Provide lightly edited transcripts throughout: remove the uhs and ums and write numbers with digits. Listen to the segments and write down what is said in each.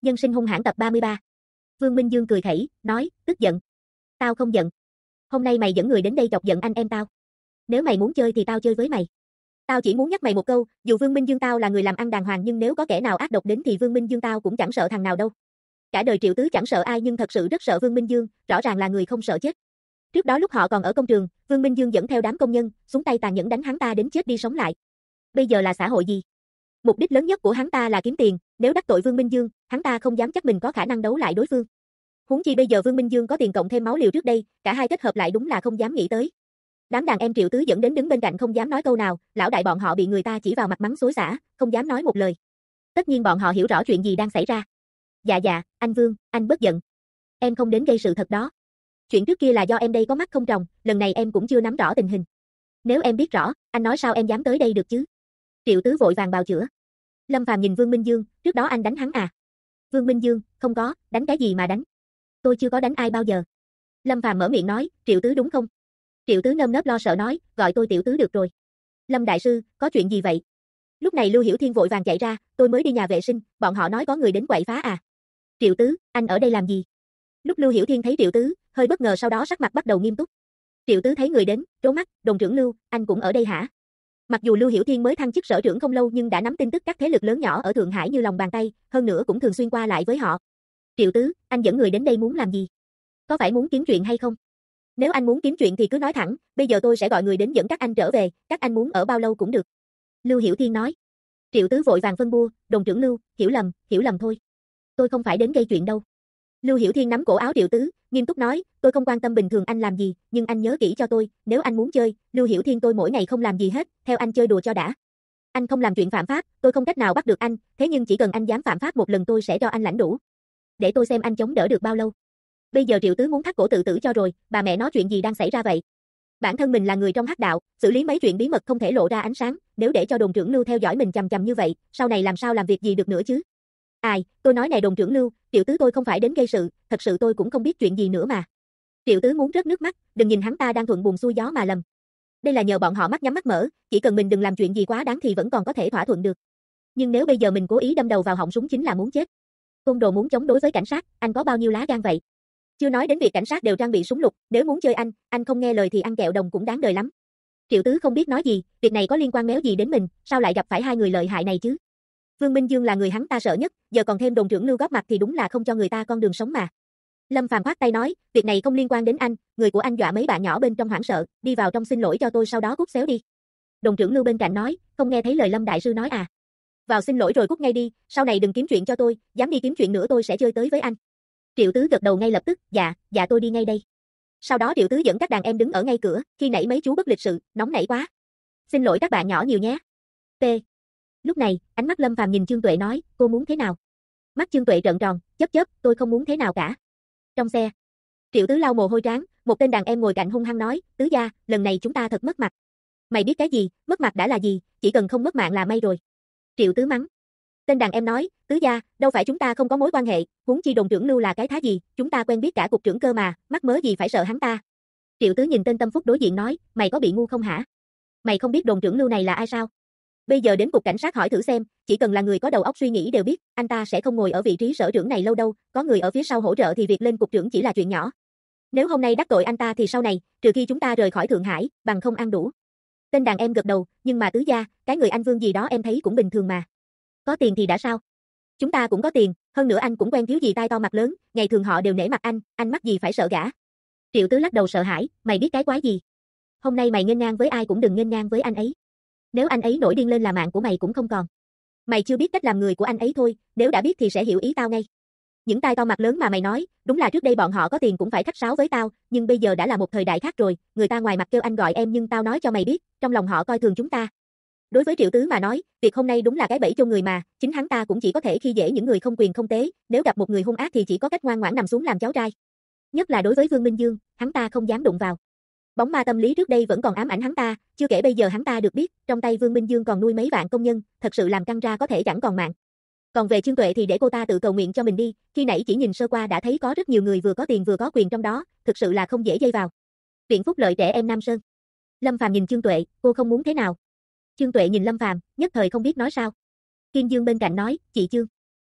Nhân sinh hung hãn tập 33. Vương Minh Dương cười khẩy, nói, tức giận. Tao không giận. Hôm nay mày dẫn người đến đây chọc giận anh em tao. Nếu mày muốn chơi thì tao chơi với mày. Tao chỉ muốn nhắc mày một câu, dù Vương Minh Dương tao là người làm ăn đàng hoàng nhưng nếu có kẻ nào ác độc đến thì Vương Minh Dương tao cũng chẳng sợ thằng nào đâu. Cả đời Triệu Tứ chẳng sợ ai nhưng thật sự rất sợ Vương Minh Dương, rõ ràng là người không sợ chết. Trước đó lúc họ còn ở công trường, Vương Minh Dương dẫn theo đám công nhân, xuống tay tàn nhẫn đánh hắn ta đến chết đi sống lại. Bây giờ là xã hội gì? Mục đích lớn nhất của hắn ta là kiếm tiền, nếu đắc tội Vương Minh Dương, hắn ta không dám chắc mình có khả năng đấu lại đối phương. Huống chi bây giờ Vương Minh Dương có tiền cộng thêm máu liều trước đây, cả hai kết hợp lại đúng là không dám nghĩ tới. Đám đàn em Triệu Tứ dẫn đến đứng bên cạnh không dám nói câu nào, lão đại bọn họ bị người ta chỉ vào mặt mắng xối xả, không dám nói một lời. Tất nhiên bọn họ hiểu rõ chuyện gì đang xảy ra. Dạ, anh Vương, anh bớt giận. Em không đến gây sự thật đó. Chuyện trước kia là do em đây có mắt không tròng, lần này em cũng chưa nắm rõ tình hình. Nếu em biết rõ, anh nói sao em dám tới đây được chứ? Triệu Tứ vội vàng bào chữa. Lâm Phàm nhìn Vương Minh Dương, trước đó anh đánh hắn à? Vương Minh Dương, không có, đánh cái gì mà đánh? Tôi chưa có đánh ai bao giờ. Lâm Phàm mở miệng nói, Triệu Tứ đúng không? Triệu Tứ nơm nớp lo sợ nói, gọi tôi Tiểu Tứ được rồi. Lâm đại sư, có chuyện gì vậy? Lúc này Lưu Hiểu Thiên vội vàng chạy ra, tôi mới đi nhà vệ sinh, bọn họ nói có người đến quậy phá à? Triệu Tứ, anh ở đây làm gì? Lúc Lưu Hiểu Thiên thấy Triệu Tứ, hơi bất ngờ sau đó sắc mặt bắt đầu nghiêm túc. Triệu Tứ thấy người đến, trố mắt, Đồng trưởng Lưu, anh cũng ở đây hả? Mặc dù Lưu Hiểu Thiên mới thăng chức sở trưởng không lâu nhưng đã nắm tin tức các thế lực lớn nhỏ ở Thượng Hải như lòng bàn tay, hơn nữa cũng thường xuyên qua lại với họ. Triệu Tứ, anh dẫn người đến đây muốn làm gì? Có phải muốn kiếm chuyện hay không? Nếu anh muốn kiếm chuyện thì cứ nói thẳng, bây giờ tôi sẽ gọi người đến dẫn các anh trở về, các anh muốn ở bao lâu cũng được. Lưu Hiểu Thiên nói. Triệu Tứ vội vàng phân bua, Đồng trưởng Lưu, hiểu lầm thôi. Tôi không phải đến gây chuyện đâu. Lưu Hiểu Thiên nắm cổ áo Triệu Tứ, nghiêm túc nói, tôi không quan tâm bình thường anh làm gì, nhưng anh nhớ kỹ cho tôi, nếu anh muốn chơi, Lưu Hiểu Thiên tôi mỗi ngày không làm gì hết, theo anh chơi đùa cho đã. Anh không làm chuyện phạm pháp, tôi không cách nào bắt được anh, thế nhưng chỉ cần anh dám phạm pháp một lần tôi sẽ cho anh lãnh đủ. Để tôi xem anh chống đỡ được bao lâu. Bây giờ Triệu Tứ muốn thắt cổ tự tử cho rồi, bà mẹ nói chuyện gì đang xảy ra vậy? Bản thân mình là người trong hắc đạo, xử lý mấy chuyện bí mật không thể lộ ra ánh sáng, nếu để cho Đồn trưởng Lưu theo dõi mình chằm chằm như vậy, sau này làm sao làm việc gì được nữa chứ? Ai, tôi nói này Đồn trưởng Lưu, Triệu Tứ tôi không phải đến gây sự, thật sự tôi cũng không biết chuyện gì nữa mà. Triệu Tứ muốn rớt nước mắt, đừng nhìn hắn ta đang thuận buồm xuôi gió mà lầm. Đây là nhờ bọn họ mắt nhắm mắt mở, chỉ cần mình đừng làm chuyện gì quá đáng thì vẫn còn có thể thỏa thuận được. Nhưng nếu bây giờ mình cố ý đâm đầu vào họng súng chính là muốn chết. Côn đồ muốn chống đối với cảnh sát, anh có bao nhiêu lá gan vậy? Chưa nói đến việc cảnh sát đều trang bị súng lục, nếu muốn chơi anh không nghe lời thì ăn kẹo đồng cũng đáng đời lắm. Triệu Tứ không biết nói gì, việc này có liên quan méo gì đến mình, sao lại gặp phải hai người lợi hại này chứ? Vương Minh Dương là người hắn ta sợ nhất, giờ còn thêm Đồn trưởng Lưu góp mặt thì đúng là không cho người ta con đường sống mà. Lâm Phàm khoát tay nói, việc này không liên quan đến anh, người của anh dọa mấy bạn nhỏ bên trong hoảng sợ, đi vào trong xin lỗi cho tôi sau đó cút xéo đi. Đồn trưởng Lưu bên cạnh nói, không nghe thấy lời Lâm đại sư nói à? Vào xin lỗi rồi cút ngay đi, sau này đừng kiếm chuyện cho tôi, dám đi kiếm chuyện nữa tôi sẽ chơi tới với anh. Triệu Tứ gật đầu ngay lập tức, dạ tôi đi ngay đây. Sau đó Triệu Tứ dẫn các đàn em đứng ở ngay cửa, khi nãy mấy chú bất lịch sự, nóng nảy quá. Xin lỗi các bạn nhỏ nhiều nhé. T. Lúc này, ánh mắt Lâm Phàm nhìn Trương Tuệ nói, cô muốn thế nào? Mắt Trương Tuệ trợn tròn, chớp, tôi không muốn thế nào cả. Trong xe, Triệu Tứ lau mồ hôi trán, một tên đàn em ngồi cạnh hung hăng nói, Tứ gia, lần này chúng ta thật mất mặt. Mày biết cái gì, mất mặt đã là gì, chỉ cần không mất mạng là may rồi. Triệu Tứ mắng. Tên đàn em nói, Tứ gia, đâu phải chúng ta không có mối quan hệ, huống chi Đồn trưởng Lưu là cái thá gì, chúng ta quen biết cả cục trưởng cơ mà, mắc mớ gì phải sợ hắn ta. Triệu Tứ nhìn tên Tâm Phúc đối diện nói, mày có bị ngu không hả? Mày không biết Đồn trưởng Lưu này là ai sao? Bây giờ đến cục cảnh sát hỏi thử xem, chỉ cần là người có đầu óc suy nghĩ đều biết, anh ta sẽ không ngồi ở vị trí sở trưởng này lâu đâu, có người ở phía sau hỗ trợ thì việc lên cục trưởng chỉ là chuyện nhỏ. Nếu hôm nay đắc tội anh ta thì sau này, trừ khi chúng ta rời khỏi Thượng Hải, bằng không ăn đủ. Tên đàn em gật đầu, nhưng mà Tứ gia, cái người anh Vương gì đó em thấy cũng bình thường mà. Có tiền thì đã sao? Chúng ta cũng có tiền, hơn nữa anh cũng quen thiếu gì tai to mặt lớn, ngày thường họ đều nể mặt anh mắc gì phải sợ gã. Triệu Tứ lắc đầu sợ hãi, mày biết cái quái gì? Hôm nay mày nghênh ngang với ai cũng đừng nghênh ngang với anh ấy. Nếu anh ấy nổi điên lên là mạng của mày cũng không còn. Mày chưa biết cách làm người của anh ấy thôi, nếu đã biết thì sẽ hiểu ý tao ngay. Những tai to mặt lớn mà mày nói, đúng là trước đây bọn họ có tiền cũng phải khách sáo với tao, nhưng bây giờ đã là một thời đại khác rồi, người ta ngoài mặt kêu anh gọi em nhưng tao nói cho mày biết, trong lòng họ coi thường chúng ta. Đối với Triệu Tứ mà nói, việc hôm nay đúng là cái bẫy chôn người mà, chính hắn ta cũng chỉ có thể khi dễ những người không quyền không tế, nếu gặp một người hung ác thì chỉ có cách ngoan ngoãn nằm xuống làm cháu trai. Nhất là đối với Vương Minh Dương, hắn ta không dám đụng vào. Bóng ma tâm lý trước đây vẫn còn ám ảnh hắn ta, chưa kể bây giờ hắn ta được biết, trong tay Vương Minh Dương còn nuôi mấy vạn công nhân, thật sự làm căng ra có thể chẳng còn mạng. Còn về Trương Tuệ thì để cô ta tự cầu nguyện cho mình đi, khi nãy chỉ nhìn sơ qua đã thấy có rất nhiều người vừa có tiền vừa có quyền trong đó, thực sự là không dễ dây vào. Viện phúc lợi trẻ em Nam Sơn. Lâm Phàm nhìn Trương Tuệ, cô không muốn thế nào? Trương Tuệ nhìn Lâm Phàm, nhất thời không biết nói sao. Kim Dương bên cạnh nói, chị Trương,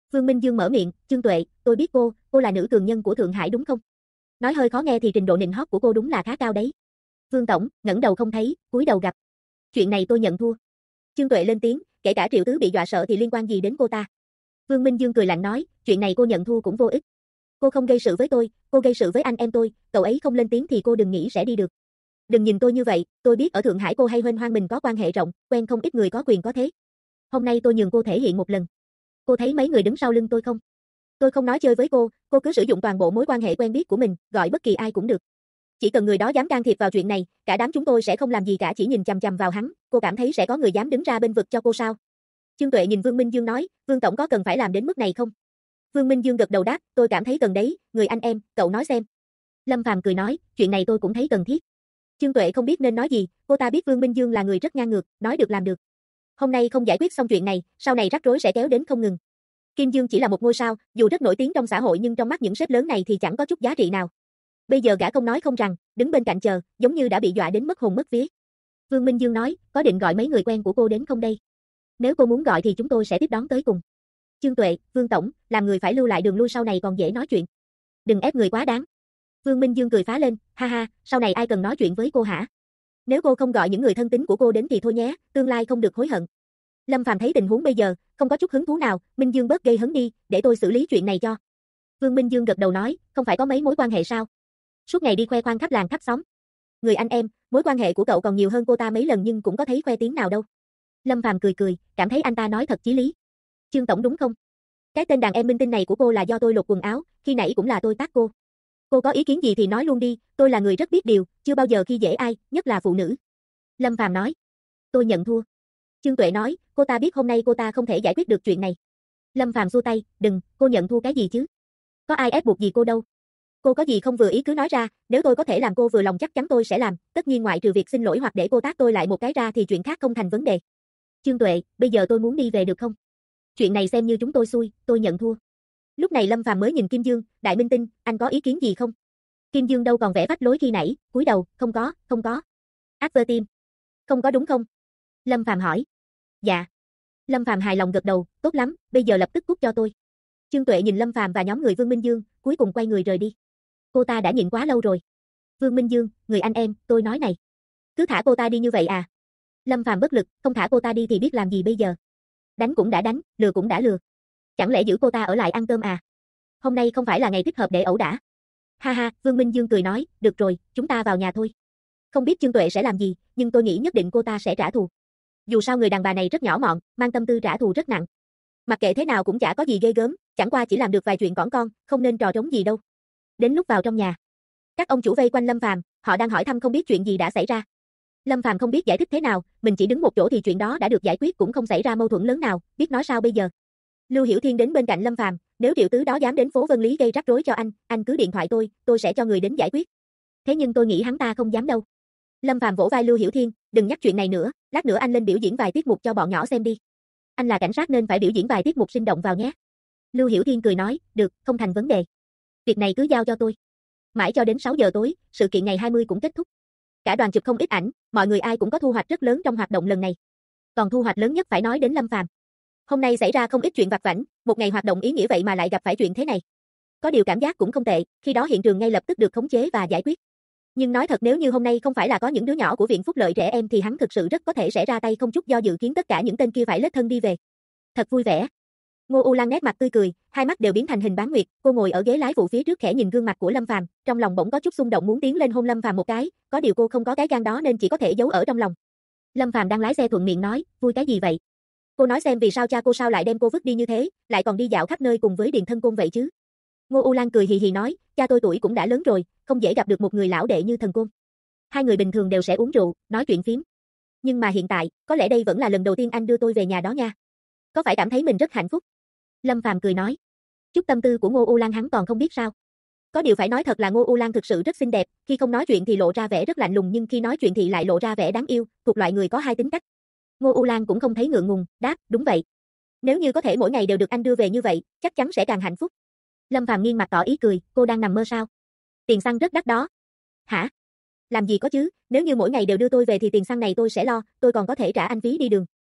Vương Minh Dương mở miệng, Trương Tuệ, tôi biết cô là nữ cường nhân của Thượng Hải đúng không? Nói hơi khó nghe thì trình độ nịnh hót của cô đúng là khá cao đấy. Vương tổng, ngẩng đầu không thấy, cúi đầu gặp. Chuyện này tôi nhận thua. Trương Tuệ lên tiếng, kể cả Triệu Tứ bị dọa sợ thì liên quan gì đến cô ta? Vương Minh Dương cười lạnh nói, chuyện này cô nhận thua cũng vô ích. Cô không gây sự với tôi, cô gây sự với anh em tôi, cậu ấy không lên tiếng thì cô đừng nghĩ sẽ đi được. Đừng nhìn tôi như vậy, tôi biết ở Thượng Hải cô hay huênh hoang mình có quan hệ rộng, quen không ít người có quyền có thế. Hôm nay tôi nhường cô thể hiện một lần. Cô thấy mấy người đứng sau lưng tôi không? Tôi không nói chơi với cô cứ sử dụng toàn bộ mối quan hệ quen biết của mình, gọi bất kỳ ai cũng được. Chỉ cần người đó dám can thiệp vào chuyện này, cả đám chúng tôi sẽ không làm gì cả, chỉ nhìn chằm chằm vào hắn, cô cảm thấy sẽ có người dám đứng ra bên vực cho cô sao? Trương Tuệ nhìn Vương Minh Dương nói, Vương tổng có cần phải làm đến mức này không? Vương Minh Dương gật đầu đáp, tôi cảm thấy cần đấy, người anh em, cậu nói xem. Lâm Phàm cười nói, chuyện này tôi cũng thấy cần thiết. Trương Tuệ không biết nên nói gì, cô ta biết Vương Minh Dương là người rất ngang ngược, nói được làm được. Hôm nay không giải quyết xong chuyện này, sau này rắc rối sẽ kéo đến không ngừng. Kim Dương chỉ là một ngôi sao, dù rất nổi tiếng trong xã hội nhưng trong mắt những sếp lớn này thì chẳng có chút giá trị nào. Bây giờ gã không nói không rằng, đứng bên cạnh chờ, giống như đã bị dọa đến mất hồn mất vía. Vương Minh Dương nói, có định gọi mấy người quen của cô đến không đây? Nếu cô muốn gọi thì chúng tôi sẽ tiếp đón tới cùng. Trương Tuệ, Vương tổng, làm người phải lưu lại đường lui sau này còn dễ nói chuyện. Đừng ép người quá đáng. Vương Minh Dương cười phá lên, ha ha, sau này ai cần nói chuyện với cô hả? Nếu cô không gọi những người thân tín của cô đến thì thôi nhé, tương lai không được hối hận. Lâm Phàm thấy tình huống bây giờ, không có chút hứng thú nào, Minh Dương bớt gây hấn đi, để tôi xử lý chuyện này cho. Vương Minh Dương gật đầu nói, không phải có mấy mối quan hệ sao? Suốt ngày đi khoe khoang khắp làng khắp xóm. Người anh em, mối quan hệ của cậu còn nhiều hơn cô ta mấy lần nhưng cũng có thấy khoe tiếng nào đâu. Lâm Phàm cười cười, cảm thấy anh ta nói thật chí lý. Trương tổng đúng không? Cái tên đàn em minh tinh này của cô là do tôi lột quần áo, khi nãy cũng là tôi tát cô. Cô có ý kiến gì thì nói luôn đi, tôi là người rất biết điều, chưa bao giờ khi dễ ai, nhất là phụ nữ. Lâm Phàm nói. Tôi nhận thua. Trương Tuệ nói, cô ta biết hôm nay cô ta không thể giải quyết được chuyện này. Lâm Phàm xua tay, đừng, cô nhận thua cái gì chứ? Có ai ép buộc gì cô đâu. Cô có gì không vừa ý cứ nói ra, nếu tôi có thể làm cô vừa lòng chắc chắn tôi sẽ làm, tất nhiên ngoại trừ việc xin lỗi hoặc để cô tát tôi lại một cái ra thì chuyện khác không thành vấn đề. Trương Tuệ, bây giờ tôi muốn đi về được không? Chuyện này xem như chúng tôi xui, tôi nhận thua. Lúc này Lâm Phàm mới nhìn Kim Dương, đại minh tinh, anh có ý kiến gì không? Kim Dương đâu còn vẻ phách lối khi nãy, cúi đầu, không có. After team. Không có đúng không? Lâm Phàm hỏi. Dạ. Lâm Phàm hài lòng gật đầu, tốt lắm, bây giờ lập tức cút cho tôi. Trương Tuệ nhìn Lâm Phàm và nhóm người Vương Minh Dương, cuối cùng quay người rời đi. Cô ta đã nhịn quá lâu rồi. Vương Minh Dương, người anh em, tôi nói này. Cứ thả cô ta đi như vậy à? Lâm Phàm bất lực, không thả cô ta đi thì biết làm gì bây giờ. Đánh cũng đã đánh, lừa cũng đã lừa. Chẳng lẽ giữ cô ta ở lại ăn cơm à? Hôm nay không phải là ngày thích hợp để ẩu đả. Ha ha, Vương Minh Dương cười nói, được rồi, chúng ta vào nhà thôi. Không biết Trương Tuệ sẽ làm gì, nhưng tôi nghĩ nhất định cô ta sẽ trả thù. Dù sao người đàn bà này rất nhỏ mọn, mang tâm tư trả thù rất nặng. Mặc kệ thế nào cũng chả có gì ghê gớm, chẳng qua chỉ làm được vài chuyện cỏn con, không nên trò trống gì đâu. Đến lúc vào trong nhà, các ông chủ vây quanh Lâm Phàm, họ đang hỏi thăm không biết chuyện gì đã xảy ra. Lâm Phàm không biết giải thích thế nào, mình chỉ đứng một chỗ thì chuyện đó đã được giải quyết cũng không xảy ra mâu thuẫn lớn nào, biết nói sao bây giờ. Lưu Hiểu Thiên đến bên cạnh Lâm Phàm, nếu Triệu Tứ đó dám đến phố Vân Lý gây rắc rối cho anh cứ điện thoại tôi sẽ cho người đến giải quyết. Thế nhưng tôi nghĩ hắn ta không dám đâu. Lâm Phàm vỗ vai Lưu Hiểu Thiên, đừng nhắc chuyện này nữa, lát nữa anh lên biểu diễn vài tiết mục cho bọn nhỏ xem đi. Anh là cảnh sát nên phải biểu diễn vài tiết mục sinh động vào nhé. Lưu Hiểu Thiên cười nói, được, không thành vấn đề. Việc này cứ giao cho tôi. Mãi cho đến 6 giờ tối, sự kiện ngày 20 cũng kết thúc. Cả đoàn chụp không ít ảnh, mọi người ai cũng có thu hoạch rất lớn trong hoạt động lần này. Còn thu hoạch lớn nhất phải nói đến Lâm Phàm. Hôm nay xảy ra không ít chuyện vặt vãnh, một ngày hoạt động ý nghĩa vậy mà lại gặp phải chuyện thế này. Có điều cảm giác cũng không tệ, khi đó hiện trường ngay lập tức được khống chế và giải quyết. Nhưng nói thật nếu như hôm nay không phải là có những đứa nhỏ của Viện Phúc Lợi Trẻ Em thì hắn thực sự rất có thể sẽ ra tay không chút do dự khiến tất cả những tên kia phải lết thân đi về. Thật vui vẻ. Ngô U Lan nét mặt tươi cười, hai mắt đều biến thành hình bán nguyệt, cô ngồi ở ghế lái phụ phía trước khẽ nhìn gương mặt của Lâm Phàm, trong lòng bỗng có chút xung động muốn tiến lên hôn Lâm Phàm một cái, có điều cô không có cái gan đó nên chỉ có thể giấu ở trong lòng. Lâm Phàm đang lái xe thuận miệng nói, vui cái gì vậy? Cô nói xem vì sao cha cô sao lại đem cô vứt đi như thế, lại còn đi dạo khắp nơi cùng với Điền Thân Côn vậy chứ? Ngô U Lan cười hì hì nói, cha tôi tuổi cũng đã lớn rồi, không dễ gặp được một người lão đệ như Thần Côn. Hai người bình thường đều sẽ uống rượu, nói chuyện phím. Nhưng mà hiện tại, có lẽ đây vẫn là lần đầu tiên anh đưa tôi về nhà đó nha. Có phải cảm thấy mình rất hạnh phúc? Lâm Phàm cười nói. Chút tâm tư của Ngô U Lan hắn còn không biết sao. Có điều phải nói thật là Ngô U Lan thực sự rất xinh đẹp, khi không nói chuyện thì lộ ra vẻ rất lạnh lùng nhưng khi nói chuyện thì lại lộ ra vẻ đáng yêu, thuộc loại người có hai tính cách. Ngô U Lan cũng không thấy ngượng ngùng, đáp, đúng vậy. Nếu như có thể mỗi ngày đều được anh đưa về như vậy, chắc chắn sẽ càng hạnh phúc. Lâm Phàm nghiêng mặt tỏ ý cười, cô đang nằm mơ sao? Tiền xăng rất đắt đó. Hả? Làm gì có chứ, nếu như mỗi ngày đều đưa tôi về thì tiền xăng này tôi sẽ lo, tôi còn có thể trả anh phí đi đường.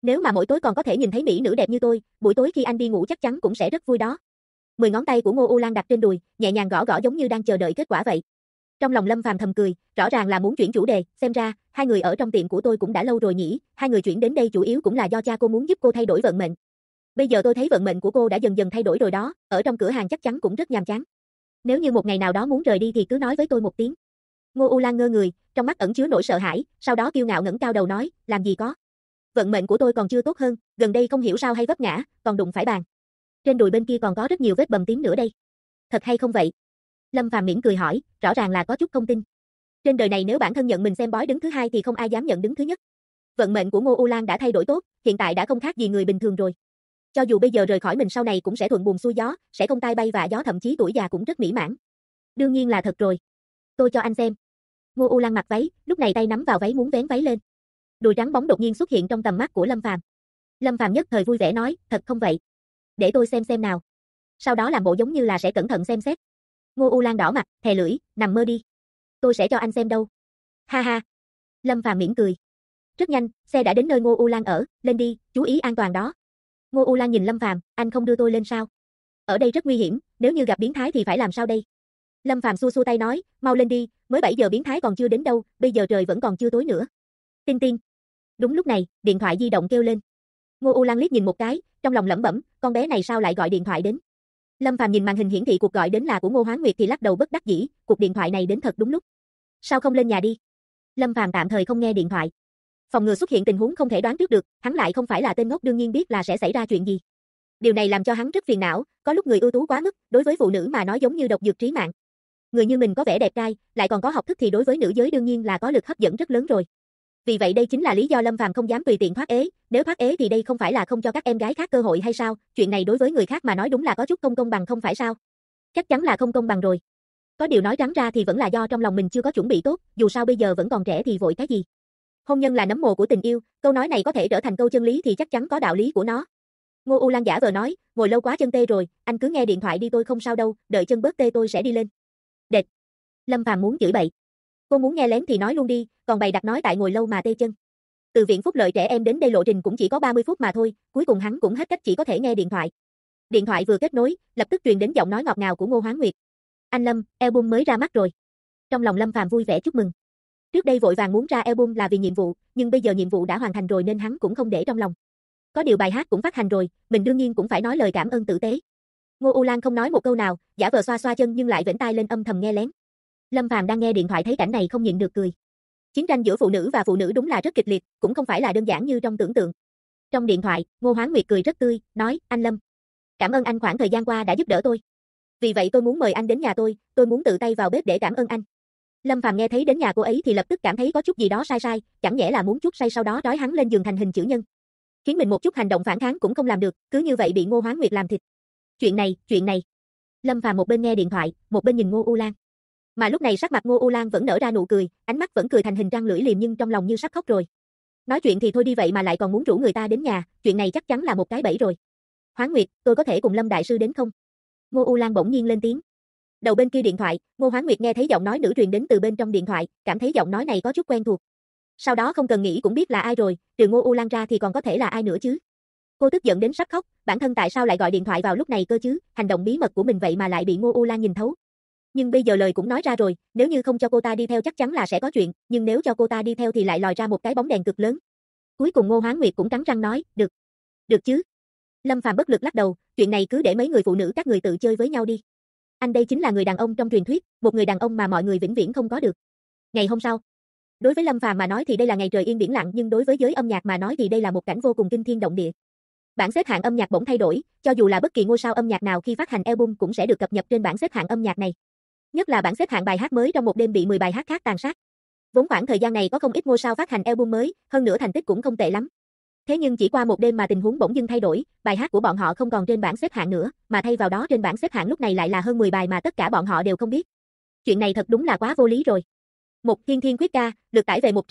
Nếu mà mỗi tối còn có thể nhìn thấy mỹ nữ đẹp như tôi, buổi tối khi anh đi ngủ chắc chắn cũng sẽ rất vui đó. 10 ngón tay của Ngô U Lan đặt trên đùi, nhẹ nhàng gõ gõ giống như đang chờ đợi kết quả vậy. Trong lòng Lâm Phàm thầm cười, rõ ràng là muốn chuyển chủ đề, xem ra, hai người ở trong tiệm của tôi cũng đã lâu rồi nhỉ, hai người chuyển đến đây chủ yếu cũng là do cha cô muốn giúp cô thay đổi vận mệnh. Bây giờ tôi thấy vận mệnh của cô đã dần dần thay đổi rồi đó, ở trong cửa hàng chắc chắn cũng rất nhàm chán. Nếu như một ngày nào đó muốn rời đi thì cứ nói với tôi một tiếng. Ngô U Lan ngơ người, trong mắt ẩn chứa nỗi sợ hãi, sau đó kiêu ngạo ngẩng cao đầu nói, làm gì có. Vận mệnh của tôi còn chưa tốt hơn, gần đây không hiểu sao hay vấp ngã, còn đụng phải bàn. Trên đùi bên kia còn có rất nhiều vết bầm tím nữa đây. Thật hay không vậy? Lâm Phàm mỉm cười hỏi, rõ ràng là có chút không tin. Trên đời này nếu bản thân nhận mình xem bói đứng thứ hai thì không ai dám nhận đứng thứ nhất. Vận mệnh của Ngô U Lan đã thay đổi tốt, hiện tại đã không khác gì người bình thường rồi. Cho dù bây giờ rời khỏi mình sau này cũng sẽ thuận buồm xuôi gió, sẽ không tai bay vạ gió, thậm chí tuổi già cũng rất mỹ mãn. Đương nhiên là thật rồi. Tôi cho anh xem. Ngô U Lan mặc váy, lúc này tay nắm vào váy muốn vén váy lên. Đùi trắng bóng đột nhiên xuất hiện trong tầm mắt của Lâm Phàm. Lâm Phàm nhất thời vui vẻ nói, thật không vậy? Để tôi xem nào. Sau đó làm bộ giống như là sẽ cẩn thận xem xét. Ngô U Lan đỏ mặt, thè lưỡi, nằm mơ đi. Tôi sẽ cho anh xem đâu. Ha ha. Lâm Phàm mỉm cười. Rất nhanh, xe đã đến nơi Ngô U Lan ở, lên đi, chú ý an toàn đó. Ngô U Lan nhìn Lâm Phàm, anh không đưa tôi lên sao? Ở đây rất nguy hiểm, nếu như gặp biến thái thì phải làm sao đây? Lâm Phàm xua xua tay nói, mau lên đi, mới 7 giờ biến thái còn chưa đến đâu, bây giờ trời vẫn còn chưa tối nữa. Tinh tinh. Đúng lúc này, điện thoại di động kêu lên. Ngô U Lan liếc nhìn một cái, trong lòng lẩm bẩm, con bé này sao lại gọi điện thoại đến? Lâm Phàm nhìn màn hình hiển thị cuộc gọi đến là của Ngô Hoán Nguyệt thì lắc đầu bất đắc dĩ, cuộc điện thoại này đến thật đúng lúc. Sao không lên nhà đi? Lâm Phàm tạm thời không nghe điện thoại. Phòng ngừa xuất hiện tình huống không thể đoán trước được, hắn lại không phải là tên ngốc đương nhiên biết là sẽ xảy ra chuyện gì. Điều này làm cho hắn rất phiền não, có lúc người ưu tú quá mức, đối với phụ nữ mà nói giống như độc dược trí mạng. Người như mình có vẻ đẹp trai, lại còn có học thức thì đối với nữ giới đương nhiên là có lực hấp dẫn rất lớn rồi. Vì vậy đây chính là lý do Lâm Phàm không dám tùy tiện thoát ế, nếu thoát ế thì đây không phải là không cho các em gái khác cơ hội hay sao, chuyện này đối với người khác mà nói đúng là có chút không công bằng không phải sao? Chắc chắn là không công bằng rồi. Có điều nói trắng ra thì vẫn là do trong lòng mình chưa có chuẩn bị tốt, dù sao bây giờ vẫn còn trẻ thì vội cái gì. Hôn nhân là nấm mồ của tình yêu, câu nói này có thể trở thành câu chân lý thì chắc chắn có đạo lý của nó. Ngô U Lan giả vờ nói, ngồi lâu quá chân tê rồi, anh cứ nghe điện thoại đi tôi không sao đâu, đợi chân bớt tê tôi sẽ đi lên. Đệt. Lâm Phàm muốn chửi bậy. Cô muốn nghe lén thì nói luôn đi, còn bày đặt nói tại ngồi lâu mà tê chân. Từ viện phúc lợi trẻ em đến đây lộ trình cũng chỉ có 30 phút mà thôi, cuối cùng hắn cũng hết cách chỉ có thể nghe điện thoại. Điện thoại vừa kết nối, lập tức truyền đến giọng nói ngọt ngào của Ngô Hoán Nguyệt. Anh Lâm, album mới ra mắt rồi. Trong lòng Lâm Phàm vui vẻ chúc mừng. Trước đây vội vàng muốn ra album là vì nhiệm vụ, nhưng bây giờ nhiệm vụ đã hoàn thành rồi nên hắn cũng không để trong lòng. Có điều bài hát cũng phát hành rồi, mình đương nhiên cũng phải nói lời cảm ơn tử tế. Ngô U Lan không nói một câu nào, giả vờ xoa xoa chân nhưng lại vểnh tai lên âm thầm nghe lén. Lâm Phàm đang nghe điện thoại thấy cảnh này không nhịn được cười. Chiến tranh giữa phụ nữ và phụ nữ đúng là rất kịch liệt, cũng không phải là đơn giản như trong tưởng tượng. Trong điện thoại, Ngô Hoán Nguyệt cười rất tươi, nói, anh Lâm, cảm ơn anh khoảng thời gian qua đã giúp đỡ tôi. Vì vậy tôi muốn mời anh đến nhà tôi muốn tự tay vào bếp để cảm ơn anh. Lâm Phàm nghe thấy đến nhà cô ấy thì lập tức cảm thấy có chút gì đó sai sai, chẳng nhẽ là muốn chuốc say sau đó trói hắn lên giường thành hình chữ nhân. Khiến mình một chút hành động phản kháng cũng không làm được, cứ như vậy bị Ngô Hoán Nguyệt làm thịt. Chuyện này. Lâm Phàm một bên nghe điện thoại, một bên nhìn Ngô U Lan. Mà lúc này sắc mặt Ngô U Lan vẫn nở ra nụ cười, ánh mắt vẫn cười thành hình răng lưỡi liềm nhưng trong lòng như sắp khóc rồi. Nói chuyện thì thôi đi vậy mà lại còn muốn rủ người ta đến nhà, chuyện này chắc chắn là một cái bẫy rồi. Hoán Nguyệt, tôi có thể cùng Lâm đại sư đến không? Ngô U Lan bỗng nhiên lên tiếng. Đầu bên kia điện thoại, Ngô Hoán Nguyệt nghe thấy giọng nói nữ truyền đến từ bên trong điện thoại, cảm thấy giọng nói này có chút quen thuộc. Sau đó không cần nghĩ cũng biết là ai rồi, trừ Ngô U Lan ra thì còn có thể là ai nữa chứ? Cô tức giận đến sắp khóc, bản thân tại sao lại gọi điện thoại vào lúc này cơ chứ, hành động bí mật của mình vậy mà lại bị Ngô U Lan nhìn thấu. Nhưng bây giờ lời cũng nói ra rồi, nếu như không cho cô ta đi theo chắc chắn là sẽ có chuyện, nhưng nếu cho cô ta đi theo thì lại lòi ra một cái bóng đèn cực lớn. Cuối cùng Ngô Hoán Nguyệt cũng cắn răng nói, được. Được chứ. Lâm Phàm bất lực lắc đầu, chuyện này cứ để mấy người phụ nữ các người tự chơi với nhau đi. Anh đây chính là người đàn ông trong truyền thuyết, một người đàn ông mà mọi người vĩnh viễn không có được. Ngày hôm sau, đối với Lâm Phàm mà nói thì đây là ngày trời yên biển lặng, nhưng đối với giới âm nhạc mà nói thì đây là một cảnh vô cùng kinh thiên động địa. Bảng xếp hạng âm nhạc bỗng thay đổi, cho dù là bất kỳ ngôi sao âm nhạc nào khi phát hành album cũng sẽ được cập nhật trên bảng xếp hạng âm nhạc này. Nhất là bảng xếp hạng bài hát mới trong một đêm bị 10 bài hát khác tàn sát. Vốn khoảng thời gian này có không ít ngôi sao phát hành album mới, hơn nữa thành tích cũng không tệ lắm. Thế nhưng chỉ qua một đêm mà tình huống bỗng dưng thay đổi, bài hát của bọn họ không còn trên bảng xếp hạng nữa, mà thay vào đó trên bảng xếp hạng lúc này lại là hơn 10 bài mà tất cả bọn họ đều không biết. Chuyện này thật đúng là quá vô lý rồi. 1. Thiên Thiên Quyết Ca, lượt tải về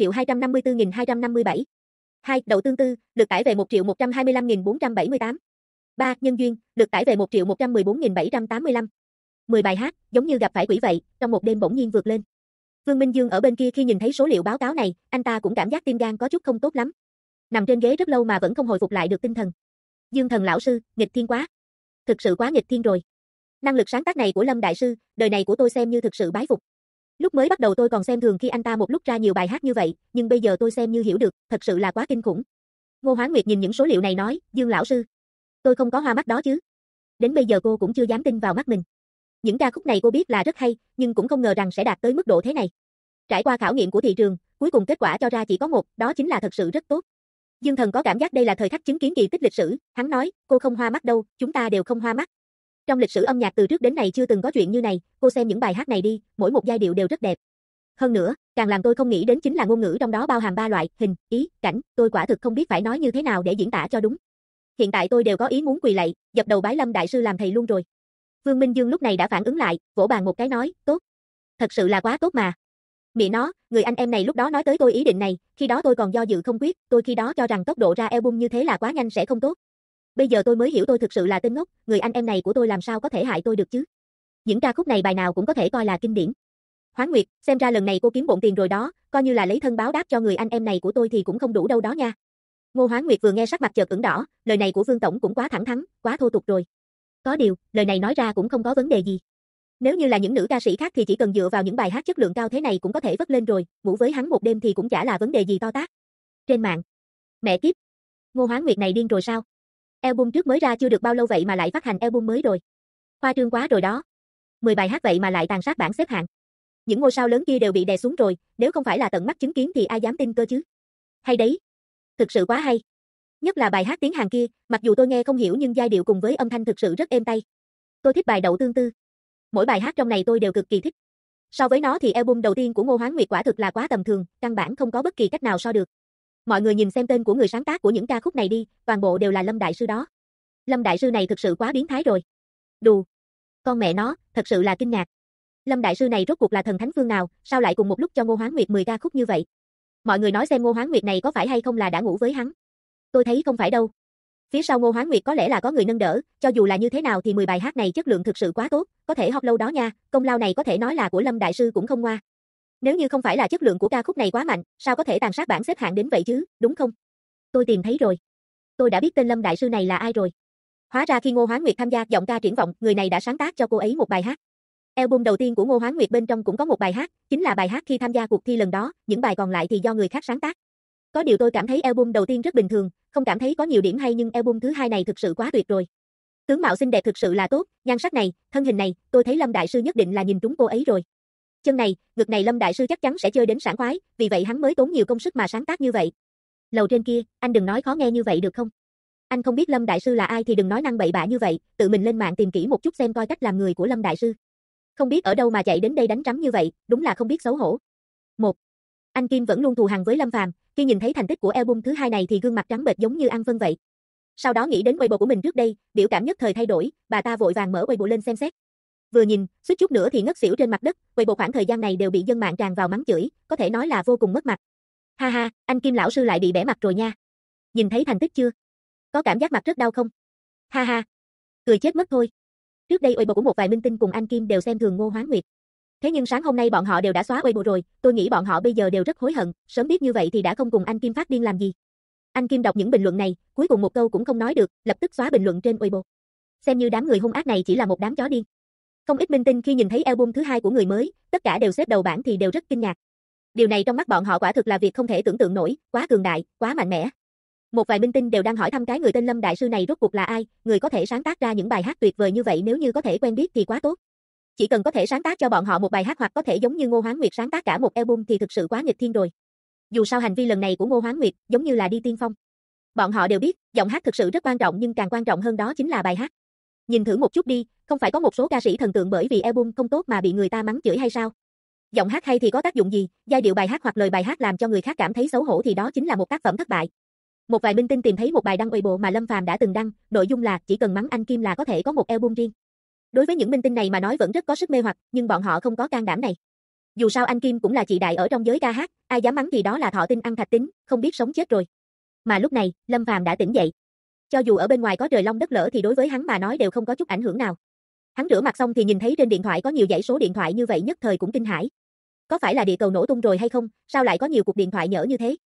1.254.257. 2. Đậu Tương Tư, lượt tải về 1.125.478. 3. Nhân Duyên, lượt tải về 1.114.785. 10 bài hát, giống như gặp phải quỷ vậy, trong một đêm bỗng nhiên vượt lên. Vương Minh Dương ở bên kia khi nhìn thấy số liệu báo cáo này, anh ta cũng cảm giác tim gan có chút không tốt lắm. Nằm trên ghế rất lâu mà vẫn không hồi phục lại được tinh thần. Dương Thần lão sư, nghịch thiên quá. Thực sự quá nghịch thiên rồi. Năng lực sáng tác này của Lâm đại sư, đời này của tôi xem như thực sự bái phục. Lúc mới bắt đầu tôi còn xem thường khi anh ta một lúc ra nhiều bài hát như vậy, nhưng bây giờ tôi xem như hiểu được, thật sự là quá kinh khủng. Ngô Hoán Nguyệt nhìn những số liệu này nói, Dương lão sư, tôi không có hoa mắt đó chứ. Đến bây giờ cô cũng chưa dám tin vào mắt mình. Những ca khúc này cô biết là rất hay, nhưng cũng không ngờ rằng sẽ đạt tới mức độ thế này. Trải qua khảo nghiệm của thị trường, cuối cùng kết quả cho ra chỉ có một, đó chính là thật sự rất tốt. Dương Thần có cảm giác đây là thời khắc chứng kiến kỳ tích lịch sử, hắn nói, cô không hoa mắt đâu, chúng ta đều không hoa mắt. Trong lịch sử âm nhạc từ trước đến nay chưa từng có chuyện như này, cô xem những bài hát này đi, mỗi một giai điệu đều rất đẹp. Hơn nữa, càng làm tôi không nghĩ đến chính là ngôn ngữ trong đó bao hàm ba loại, hình, ý, cảnh, tôi quả thực không biết phải nói như thế nào để diễn tả cho đúng. Hiện tại tôi đều có ý muốn quỳ lạy, dập đầu bái Lâm đại sư làm thầy luôn rồi. Vương Minh Dương lúc này đã phản ứng lại, vỗ bàn một cái nói, tốt. Thật sự là quá tốt mà. Mẹ nó, người anh em này lúc đó nói tới tôi ý định này, khi đó tôi còn do dự không quyết, tôi khi đó cho rằng tốc độ ra album như thế là quá nhanh sẽ không tốt. Bây giờ tôi mới hiểu tôi thực sự là tên ngốc, người anh em này của tôi làm sao có thể hại tôi được chứ. Những ca khúc này bài nào cũng có thể coi là kinh điển. Hoán Nguyệt, xem ra lần này cô kiếm bộn tiền rồi đó, coi như là lấy thân báo đáp cho người anh em này của tôi thì cũng không đủ đâu đó nha. Ngô Hoán Nguyệt vừa nghe sắc mặt chợt ửng đỏ, lời này của Vương tổng cũng quá thẳng thắn, quá thô tục rồi. Có điều, lời này nói ra cũng không có vấn đề gì. Nếu như là những nữ ca sĩ khác thì chỉ cần dựa vào những bài hát chất lượng cao thế này cũng có thể vất lên rồi, ngủ với hắn một đêm thì cũng chả là vấn đề gì to tát. Trên mạng, mẹ kiếp, Ngô Hoán Nguyệt này điên rồi sao? Album trước mới ra chưa được bao lâu vậy mà lại phát hành album mới rồi. Khoa trương quá rồi đó. 10 bài hát vậy mà lại tàn sát bảng xếp hạng. Những ngôi sao lớn kia đều bị đè xuống rồi, nếu không phải là tận mắt chứng kiến thì ai dám tin cơ chứ? Hay đấy. Thực sự quá hay. Nhất là bài hát tiếng Hàn kia, mặc dù tôi nghe không hiểu nhưng giai điệu cùng với âm thanh thực sự rất êm tai. Tôi thích bài Đậu Tương Tư. Mỗi bài hát trong này tôi đều cực kỳ thích. So với nó thì album đầu tiên của Ngô Hoán Nguyệt quả thực là quá tầm thường, căn bản không có bất kỳ cách nào so được. Mọi người nhìn xem tên của người sáng tác của những ca khúc này đi, toàn bộ đều là Lâm đại sư đó. Lâm đại sư này thực sự quá biến thái rồi. Đù. Con mẹ nó, thật sự là kinh ngạc. Lâm đại sư này rốt cuộc là thần thánh phương nào, sao lại cùng một lúc cho Ngô Hoán Nguyệt 10 ca khúc như vậy? Mọi người nói xem Ngô Hoán Nguyệt này có phải hay không là đã ngủ với hắn. Tôi thấy không phải đâu. Phía sau Ngô Hoán Nguyệt có lẽ là có người nâng đỡ, cho dù là như thế nào thì 10 bài hát này chất lượng thực sự quá tốt, có thể hot lâu đó nha, công lao này có thể nói là của Lâm đại sư cũng không ngoa. Nếu như không phải là chất lượng của ca khúc này quá mạnh, sao có thể tàn sát bảng xếp hạng đến vậy chứ, đúng không? Tôi tìm thấy rồi. Tôi đã biết tên Lâm đại sư này là ai rồi. Hóa ra khi Ngô Hoán Nguyệt tham gia giọng ca triển vọng, người này đã sáng tác cho cô ấy một bài hát. Album đầu tiên của Ngô Hoán Nguyệt bên trong cũng có một bài hát, chính là bài hát khi tham gia cuộc thi lần đó, những bài còn lại thì do người khác sáng tác. Có điều tôi cảm thấy album đầu tiên rất bình thường, không cảm thấy có nhiều điểm hay nhưng album thứ hai này thực sự quá tuyệt rồi. Tướng mạo xinh đẹp thực sự là tốt, nhan sắc này, thân hình này, tôi thấy Lâm đại sư nhất định là nhìn trúng cô ấy rồi. Chân này, ngực này Lâm đại sư chắc chắn sẽ chơi đến sảng khoái, vì vậy hắn mới tốn nhiều công sức mà sáng tác như vậy. Lầu trên kia, anh đừng nói khó nghe như vậy được không? Anh không biết Lâm đại sư là ai thì đừng nói năng bậy bạ như vậy, tự mình lên mạng tìm kỹ một chút xem coi cách làm người của Lâm đại sư. Không biết ở đâu mà chạy đến đây đánh trắm như vậy, đúng là không biết xấu hổ. 1. Anh Kim vẫn luôn thù hằn với Lâm Phàm, khi nhìn thấy thành tích của album thứ hai này thì gương mặt trắng bệch giống như ăn phân vậy. Sau đó nghĩ đến Weibo của mình trước đây, biểu cảm nhất thời thay đổi, bà ta vội vàng mở Weibo lên xem xét. Vừa nhìn, suýt chút nữa thì ngất xỉu trên mặt đất, Weibo khoảng thời gian này đều bị dân mạng tràn vào mắng chửi, có thể nói là vô cùng mất mặt. Ha ha, anh Kim lão sư lại bị bẽ mặt rồi nha. Nhìn thấy thành tích chưa? Có cảm giác mặt rất đau không? Ha ha. Cười chết mất thôi. Trước đây Weibo của một vài minh tinh cùng anh Kim đều xem thường Ngô Hoán Nguyệt. Thế nhưng sáng hôm nay bọn họ đều đã xóa Weibo rồi, tôi nghĩ bọn họ bây giờ đều rất hối hận, sớm biết như vậy thì đã không cùng anh Kim phát điên làm gì. Anh Kim đọc những bình luận này, cuối cùng một câu cũng không nói được, lập tức xóa bình luận trên Weibo. Xem như đám người hung ác này chỉ là một đám chó điên. Không ít minh tinh khi nhìn thấy album thứ hai của người mới, tất cả đều xếp đầu bảng thì đều rất kinh ngạc. Điều này trong mắt bọn họ quả thực là việc không thể tưởng tượng nổi, quá cường đại, quá mạnh mẽ. Một vài minh tinh đều đang hỏi thăm cái người tên Lâm đại sư này rốt cuộc là ai, người có thể sáng tác ra những bài hát tuyệt vời như vậy nếu như có thể quen biết thì quá tốt. Chỉ cần có thể sáng tác cho bọn họ một bài hát hoặc có thể giống như Ngô Hoán Nguyệt sáng tác cả một album thì thực sự quá nghịch thiên rồi. Dù sao hành vi lần này của Ngô Hoán Nguyệt giống như là đi tiên phong. Bọn họ đều biết, giọng hát thực sự rất quan trọng nhưng càng quan trọng hơn đó chính là bài hát. Nhìn thử một chút đi, không phải có một số ca sĩ thần tượng bởi vì album không tốt mà bị người ta mắng chửi hay sao? Giọng hát hay thì có tác dụng gì, giai điệu bài hát hoặc lời bài hát làm cho người khác cảm thấy xấu hổ thì đó chính là một tác phẩm thất bại. Một vài minh tinh tìm thấy một bài đăng Weibo mà Lâm Phàm đã từng đăng, nội dung là chỉ cần mắng anh Kim là có thể có một album riêng. Đối với những minh tinh này mà nói vẫn rất có sức mê hoặc, nhưng bọn họ không có can đảm này. Dù sao anh Kim cũng là chị đại ở trong giới ca hát, ai dám mắng thì đó là thọ tinh ăn thạch tính, không biết sống chết rồi. Mà lúc này, Lâm Phàm đã tỉnh dậy. Cho dù ở bên ngoài có trời long đất lở thì đối với hắn mà nói đều không có chút ảnh hưởng nào. Hắn rửa mặt xong thì nhìn thấy trên điện thoại có nhiều dãy số điện thoại như vậy nhất thời cũng kinh hãi. Có phải là địa cầu nổ tung rồi hay không, sao lại có nhiều cuộc điện thoại nhỡ như thế?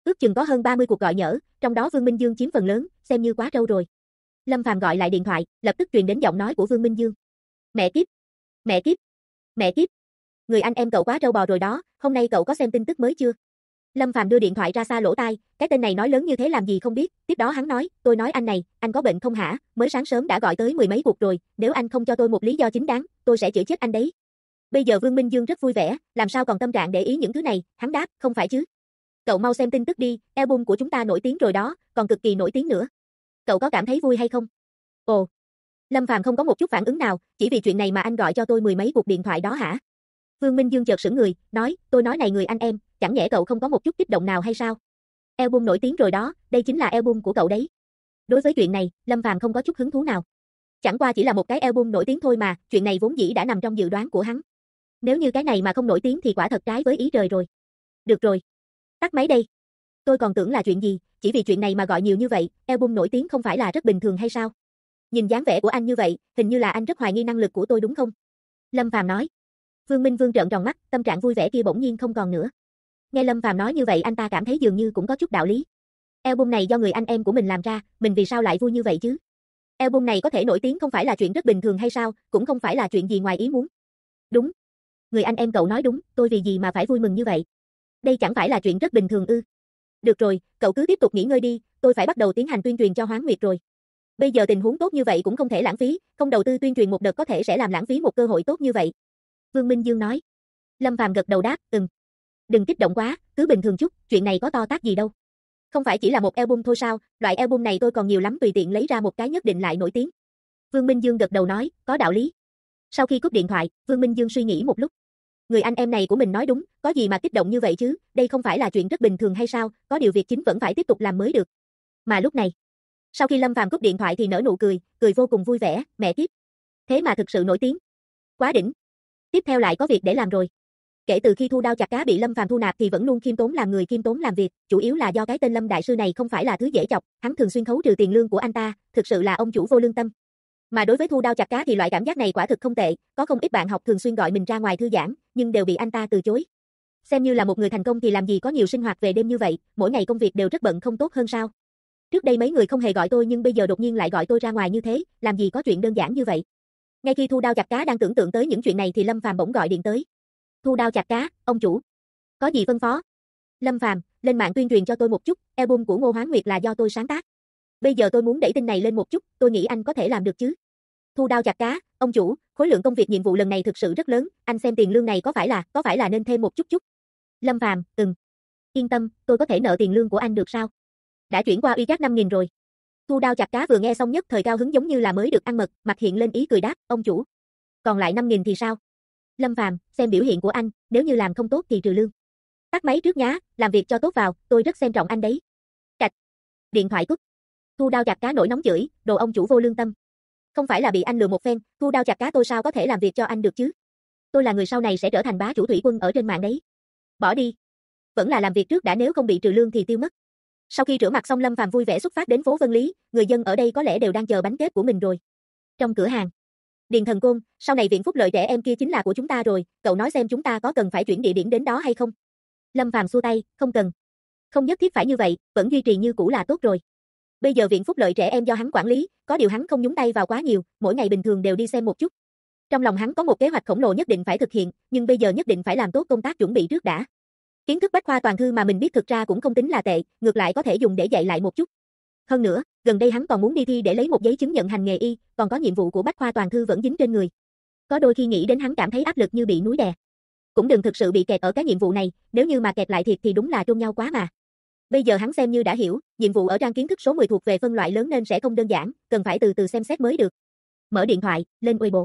Ước chừng có hơn 30 cuộc gọi nhỡ, trong đó Vương Minh Dương chiếm phần lớn, xem như quá trâu rồi. Lâm Phàm gọi lại điện thoại, lập tức truyền đến giọng nói của Vương Minh Dương. Mẹ kiếp, mẹ kiếp, mẹ kiếp. Người anh em cậu quá trâu bò rồi đó, hôm nay cậu có xem tin tức mới chưa? Lâm Phàm đưa điện thoại ra xa lỗ tai, cái tên này nói lớn như thế làm gì không biết, tiếp đó hắn nói, tôi nói anh này, anh có bệnh không hả, mới sáng sớm đã gọi tới mười mấy cuộc rồi, nếu anh không cho tôi một lý do chính đáng, tôi sẽ chửi chết anh đấy. Bây giờ Vương Minh Dương rất vui vẻ, làm sao còn tâm trạng để ý những thứ này, hắn đáp, không phải chứ. Cậu mau xem tin tức đi, album của chúng ta nổi tiếng rồi đó, còn cực kỳ nổi tiếng nữa. Cậu có cảm thấy vui hay không? Ồ. Lâm Phàm không có một chút phản ứng nào, chỉ vì chuyện này mà anh gọi cho tôi mười mấy cuộc điện thoại đó hả? Vương Minh Dương chợt sững người, nói, tôi nói này người anh em, chẳng nhẽ cậu không có một chút kích động nào hay sao? Album nổi tiếng rồi đó, đây chính là album của cậu đấy. Đối với chuyện này, Lâm Phàm không có chút hứng thú nào. Chẳng qua chỉ là một cái album nổi tiếng thôi mà, chuyện này vốn dĩ đã nằm trong dự đoán của hắn. Nếu như cái này mà không nổi tiếng thì quả thật trái với ý trời rồi. Được rồi. Tắt máy đây. Tôi còn tưởng là chuyện gì, chỉ vì chuyện này mà gọi nhiều như vậy, album nổi tiếng không phải là rất bình thường hay sao? Nhìn dáng vẻ của anh như vậy, hình như là anh rất hoài nghi năng lực của tôi đúng không? Lâm Phàm nói. Vương Minh Vương trợn tròn mắt, tâm trạng vui vẻ kia bỗng nhiên không còn nữa. Nghe Lâm Phàm nói như vậy anh ta cảm thấy dường như cũng có chút đạo lý. Album này do người anh em của mình làm ra, mình vì sao lại vui như vậy chứ? Album này có thể nổi tiếng không phải là chuyện rất bình thường hay sao, cũng không phải là chuyện gì ngoài ý muốn. Đúng. Người anh em cậu nói đúng, tôi vì gì mà phải vui mừng như vậy? Đây chẳng phải là chuyện rất bình thường ư? Được rồi, cậu cứ tiếp tục nghỉ ngơi đi, tôi phải bắt đầu tiến hành tuyên truyền cho Hoáng Nguyệt rồi. Bây giờ tình huống tốt như vậy cũng không thể lãng phí, không đầu tư tuyên truyền một đợt có thể sẽ làm lãng phí một cơ hội tốt như vậy. Vương Minh Dương nói. Lâm Phàm gật đầu đáp, Đừng kích động quá, cứ bình thường chút, chuyện này có to tát gì đâu. Không phải chỉ là một album thôi sao, loại album này tôi còn nhiều lắm, tùy tiện lấy ra một cái nhất định lại nổi tiếng. Vương Minh Dương gật đầu nói, có đạo lý. Sau khi cúp điện thoại, Vương Minh Dương suy nghĩ một lúc. Người anh em này của mình nói đúng, có gì mà kích động như vậy chứ, đây không phải là chuyện rất bình thường hay sao, có điều việc chính vẫn phải tiếp tục làm mới được. Mà lúc này, sau khi Lâm Phàm cúp điện thoại thì nở nụ cười, cười vô cùng vui vẻ, mẹ kiếp. Thế mà thực sự nổi tiếng. Quá đỉnh. Tiếp theo lại có việc để làm rồi. Kể từ khi Thu Đao Chặt Cá bị Lâm Phàm thu nạp thì vẫn luôn khiêm tốn làm người, khiêm tốn làm việc, chủ yếu là do cái tên Lâm đại sư này không phải là thứ dễ chọc, hắn thường xuyên khấu trừ tiền lương của anh ta, thực sự là ông chủ vô lương tâm. Mà đối với Thu Đao Chặt Cá thì loại cảm giác này quả thực không tệ, có không ít bạn học thường xuyên gọi mình ra ngoài thư giãn, nhưng đều bị anh ta từ chối. Xem như là một người thành công thì làm gì có nhiều sinh hoạt về đêm như vậy, mỗi ngày công việc đều rất bận không tốt hơn sao? Trước đây mấy người không hề gọi tôi nhưng bây giờ đột nhiên lại gọi tôi ra ngoài như thế, làm gì có chuyện đơn giản như vậy. Ngay khi Thu Đao Chặt Cá đang tưởng tượng tới những chuyện này thì Lâm Phàm bỗng gọi điện tới. Thu Đao Chặt Cá, ông chủ. Có gì phân phó? Lâm Phàm, lên mạng tuyên truyền cho tôi một chút, album của Ngô Hoáng Nguyệt là do tôi sáng tác. Bây giờ tôi muốn đẩy tin này lên một chút, tôi nghĩ anh có thể làm được chứ. Thu Đao Chặt Cá, ông chủ, khối lượng công việc nhiệm vụ lần này thực sự rất lớn, anh xem tiền lương này có phải là nên thêm một chút chút. Lâm Phàm, Yên tâm, tôi có thể nợ tiền lương của anh được sao? Đã chuyển qua UCAT 5.000 rồi. Thu Đao Chặt Cá vừa nghe xong nhất thời cao hứng giống như là mới được ăn mật, mặt hiện lên ý cười đáp, ông chủ. Còn lại 5.000 thì sao? Lâm Phàm, xem biểu hiện của anh, nếu như làm không tốt thì trừ lương. Tắt máy trước nhá, làm việc cho tốt vào, tôi rất xem trọng anh đấy. Cạch. Điện thoại cúp. Thu Đao Chặt Cá nổi nóng chửi, đồ ông chủ vô lương tâm. Không phải là bị anh lừa một phen, Thu Đao Chặt Cá tôi sao có thể làm việc cho anh được chứ? Tôi là người sau này sẽ trở thành bá chủ thủy quân ở trên mạng đấy. Bỏ đi. Vẫn là làm việc trước đã, nếu không bị trừ lương thì tiêu mất. Sau khi rửa mặt xong Lâm Phàm vui vẻ xuất phát đến phố Vân Lý, người dân ở đây có lẽ đều đang chờ bánh kếp của mình rồi. Trong cửa hàng, Điền Thần Côn, sau này viện phúc lợi trẻ em kia chính là của chúng ta rồi, cậu nói xem chúng ta có cần phải chuyển địa điểm đến đó hay không? Lâm Phàm xua tay, không cần. Không nhất thiết phải như vậy, vẫn duy trì như cũ là tốt rồi. Bây giờ viện phúc lợi trẻ em do hắn quản lý, có điều hắn không nhúng tay vào quá nhiều, mỗi ngày bình thường đều đi xem một chút. Trong lòng hắn có một kế hoạch khổng lồ nhất định phải thực hiện, nhưng bây giờ nhất định phải làm tốt công tác chuẩn bị trước đã. Kiến thức bách khoa toàn thư mà mình biết thực ra cũng không tính là tệ, ngược lại có thể dùng để dạy lại một chút. Hơn nữa, gần đây hắn còn muốn đi thi để lấy một giấy chứng nhận hành nghề y, còn có nhiệm vụ của bách khoa toàn thư vẫn dính trên người. Có đôi khi nghĩ đến hắn cảm thấy áp lực như bị núi đè. Cũng đừng thực sự bị kẹt ở cái nhiệm vụ này, nếu như mà kẹt lại thiệt thì đúng là trôn nhau quá mà. Bây giờ hắn xem như đã hiểu, nhiệm vụ ở trang kiến thức số 10 thuộc về phân loại lớn nên sẽ không đơn giản, cần phải từ từ xem xét mới được. Mở điện thoại, lên Weibo.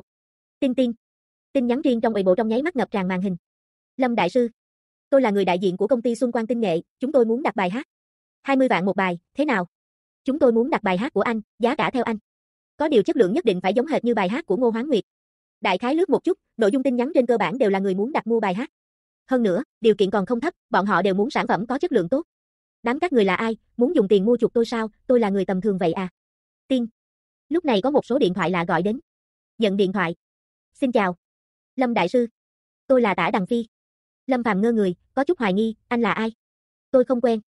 Tin nhắn riêng trong Weibo trong nháy mắt ngập tràn màn hình. Lâm đại sư, tôi là người đại diện của công ty Xuân Quang Tinh Nghệ, chúng tôi muốn đặt bài hát. 20 vạn một bài, thế nào? Chúng tôi muốn đặt bài hát của anh, giá cả theo anh. Có điều chất lượng nhất định phải giống hệt như bài hát của Ngô Hoáng Nguyệt. Đại khái lướt một chút, nội dung tin nhắn trên cơ bản đều là người muốn đặt mua bài hát. Hơn nữa, điều kiện còn không thấp, bọn họ đều muốn sản phẩm có chất lượng tốt. Đám các người là ai, muốn dùng tiền mua chuộc tôi sao, tôi là người tầm thường vậy à? Tiên. Lúc này có một số điện thoại lạ gọi đến. Nhận điện thoại. Xin chào. Lâm đại sư. Tôi là Tả Đằng Phi. Lâm Phàm ngơ người, có chút hoài nghi, anh là ai? Tôi không quen.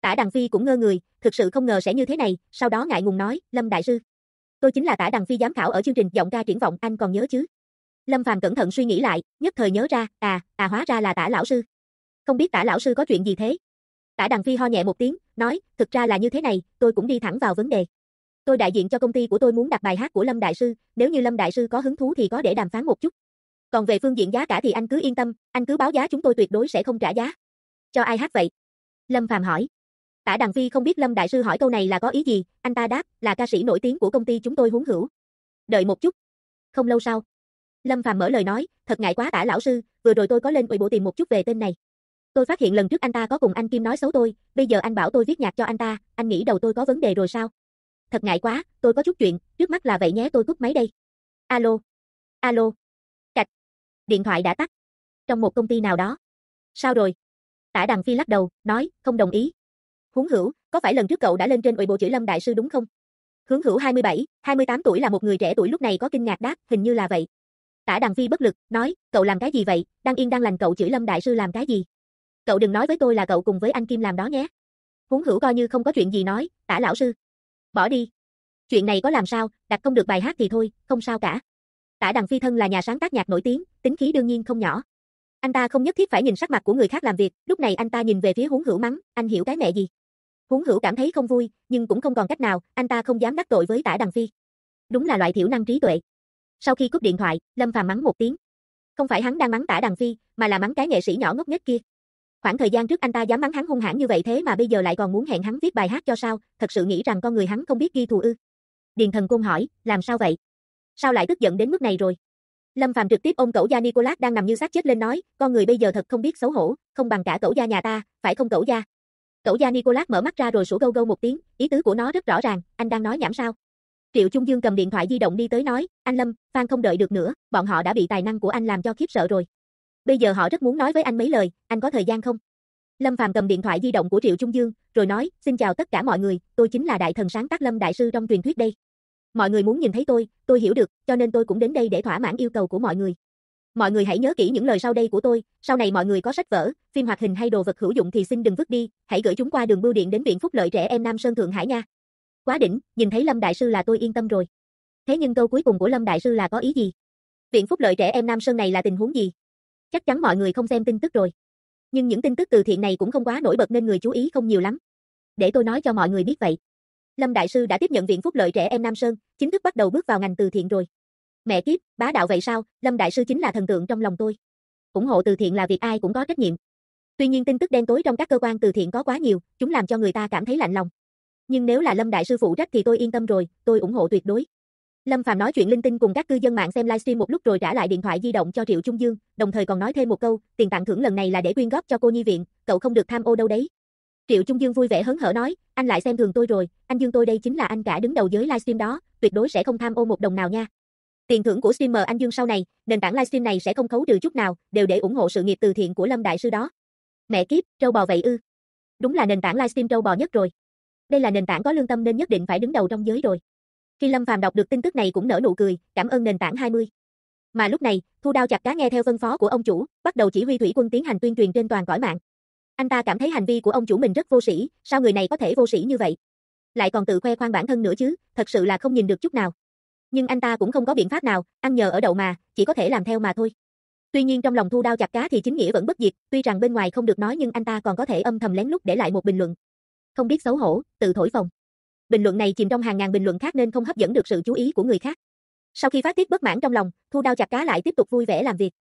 Tả Đằng Phi cũng ngơ người, thực sự không ngờ sẽ như thế này, sau đó ngại ngùng nói, Lâm đại sư. Tôi chính là Tả Đằng Phi giám khảo ở chương trình Giọng ca triển vọng, anh còn nhớ chứ? Lâm Phàm cẩn thận suy nghĩ lại, nhất thời nhớ ra, hóa ra là Tả lão sư. Không biết Tả lão sư có chuyện gì thế? Tả Đằng Phi ho nhẹ một tiếng, nói, thực ra là như thế này, tôi cũng đi thẳng vào vấn đề. Tôi đại diện cho công ty của tôi muốn đặt bài hát của Lâm đại sư, nếu như Lâm đại sư có hứng thú thì có để đàm phán một chút. Còn về phương diện giá cả thì anh cứ yên tâm, anh cứ báo giá chúng tôi tuyệt đối sẽ không trả giá. Cho ai hát vậy? Lâm Phàm hỏi. Tả Đằng Phi không biết Lâm đại sư hỏi câu này là có ý gì, anh ta đáp, là ca sĩ nổi tiếng của công ty chúng tôi Huống Hữu. Đợi một chút. Không lâu sau, Lâm Phàm mở lời nói, thật ngại quá Tả lão sư, vừa rồi tôi có lên Weibo tìm một chút về tên này. Tôi phát hiện lần trước anh ta có cùng anh Kim nói xấu tôi, bây giờ anh bảo tôi viết nhạc cho anh ta, anh nghĩ đầu tôi có vấn đề rồi sao? Thật ngại quá, tôi có chút chuyện, trước mắt là vậy nhé, tôi cúp máy đây. Alo. Alo. Cạch. Điện thoại đã tắt. Trong một công ty nào đó. Sao rồi? Tả Đằng Phi lắc đầu, nói, không đồng ý. Huống Hữu, có phải lần trước cậu đã lên trên Weibo chửi Lâm đại sư đúng không? Hướng Hữu 27, 28 tuổi là một người trẻ tuổi lúc này có kinh ngạc đáp, hình như là vậy. Tả Đằng Phi bất lực, nói, cậu làm cái gì vậy, đang yên đang lành cậu chửi Lâm đại sư làm cái gì? Cậu đừng nói với tôi là cậu cùng với anh Kim làm đó nhé. Huống Hữu coi như không có chuyện gì nói, Tả lão sư. Bỏ đi. Chuyện này có làm sao, đặt không được bài hát thì thôi, không sao cả. Tả Đằng Phi thân là nhà sáng tác nhạc nổi tiếng, tính khí đương nhiên không nhỏ. Anh ta không nhất thiết phải nhìn sắc mặt của người khác làm việc, lúc này anh ta nhìn về phía Huống Hữu mắng, anh hiểu cái mẹ gì? Huống Hữu cảm thấy không vui, nhưng cũng không còn cách nào, anh ta không dám đắc tội với Tả Đằng Phi. Đúng là loại thiểu năng trí tuệ. Sau khi cúp điện thoại, Lâm Phàm mắng một tiếng. Không phải hắn đang mắng Tả Đằng Phi, mà là mắng cái nghệ sĩ nhỏ ngốc nghếch kia. Khoảng thời gian trước anh ta dám mắng hắn hung hãn như vậy thế mà bây giờ lại còn muốn hẹn hắn viết bài hát cho sao, thật sự nghĩ rằng con người hắn không biết ghi thù ư? Điền Thần Côn hỏi, làm sao vậy? Sao lại tức giận đến mức này rồi? Lâm Phàm trực tiếp ôm cẩu gia Nicolas đang nằm như xác chết lên nói, con người bây giờ thật không biết xấu hổ, không bằng cả cẩu gia nhà ta, phải không cẩu gia? Cẩu gia Nicolas mở mắt ra rồi sủa gâu gâu một tiếng, ý tứ của nó rất rõ ràng, anh đang nói nhảm sao? Triệu Trung Dương cầm điện thoại di động đi tới nói, anh Lâm, fan không đợi được nữa, bọn họ đã bị tài năng của anh làm cho khiếp sợ rồi. Bây giờ họ rất muốn nói với anh mấy lời, anh có thời gian không? Lâm Phàm cầm điện thoại di động của Triệu Trung Dương, rồi nói, xin chào tất cả mọi người, tôi chính là đại thần sáng tác Lâm đại sư trong truyền thuyết đây. Mọi người muốn nhìn thấy tôi hiểu được, cho nên tôi cũng đến đây để thỏa mãn yêu cầu của mọi người. Mọi người hãy nhớ kỹ những lời sau đây của tôi, sau này mọi người có sách vở, phim hoạt hình hay đồ vật hữu dụng thì xin đừng vứt đi, hãy gửi chúng qua đường bưu điện đến Viện Phúc Lợi Trẻ Em Nam Sơn Thượng Hải nha. Quá đỉnh, nhìn thấy Lâm đại sư là tôi yên tâm rồi. Thế nhưng câu cuối cùng của Lâm đại sư là có ý gì? Viện Phúc Lợi Trẻ Em Nam Sơn này là tình huống gì? Chắc chắn mọi người không xem tin tức rồi. Nhưng những tin tức từ thiện này cũng không quá nổi bật nên người chú ý không nhiều lắm. Để tôi nói cho mọi người biết vậy. Lâm đại sư đã tiếp nhận Viện Phúc Lợi Trẻ Em Nam Sơn, chính thức bắt đầu bước vào ngành từ thiện rồi. Mẹ kiếp, bá đạo vậy sao, Lâm đại sư chính là thần tượng trong lòng tôi. Ủng hộ từ thiện là việc ai cũng có trách nhiệm. Tuy nhiên tin tức đen tối trong các cơ quan từ thiện có quá nhiều, chúng làm cho người ta cảm thấy lạnh lòng. Nhưng nếu là Lâm đại sư phụ trách thì tôi yên tâm rồi, tôi ủng hộ tuyệt đối. Lâm Phàm nói chuyện linh tinh cùng các cư dân mạng xem livestream một lúc rồi trả lại điện thoại di động cho Triệu Trung Dương, đồng thời còn nói thêm một câu, tiền tặng thưởng lần này là để quyên góp cho cô nhi viện, cậu không được tham ô đâu đấy. Triệu Trung Dương vui vẻ hớn hở nói, anh lại xem thường tôi rồi, anh Dương tôi đây chính là anh cả đứng đầu giới livestream đó, tuyệt đối sẽ không tham ô một đồng nào nha. Tiền thưởng của streamer anh Dương sau này, nền tảng livestream này sẽ không khấu trừ chút nào, đều để ủng hộ sự nghiệp từ thiện của Lâm đại sư đó. Mẹ kiếp, trâu bò vậy ư? Đúng là nền tảng livestream trâu bò nhất rồi. Đây là nền tảng có lương tâm nên nhất định phải đứng đầu trong giới rồi. Khi Lâm Phàm đọc được tin tức này cũng nở nụ cười, cảm ơn nền tảng 20. Mà lúc này, Thu Đao Chặt Cá nghe theo phân phó của ông chủ, bắt đầu chỉ huy thủy quân tiến hành tuyên truyền trên toàn cõi mạng. Anh ta cảm thấy hành vi của ông chủ mình rất vô sĩ, sao người này có thể vô sĩ như vậy? Lại còn tự khoe khoang bản thân nữa chứ, thật sự là không nhìn được chút nào. Nhưng anh ta cũng không có biện pháp nào, ăn nhờ ở đậu mà, chỉ có thể làm theo mà thôi. Tuy nhiên trong lòng Thu Đao Chặt Cá thì chính nghĩa vẫn bất diệt, tuy rằng bên ngoài không được nói nhưng anh ta còn có thể âm thầm lén lút để lại một bình luận. Không biết xấu hổ, tự thổi phồng. Bình luận này chìm trong hàng ngàn bình luận khác nên không hấp dẫn được sự chú ý của người khác. Sau khi phát tiết bất mãn trong lòng, Thu Đao Chặt Cá lại tiếp tục vui vẻ làm việc.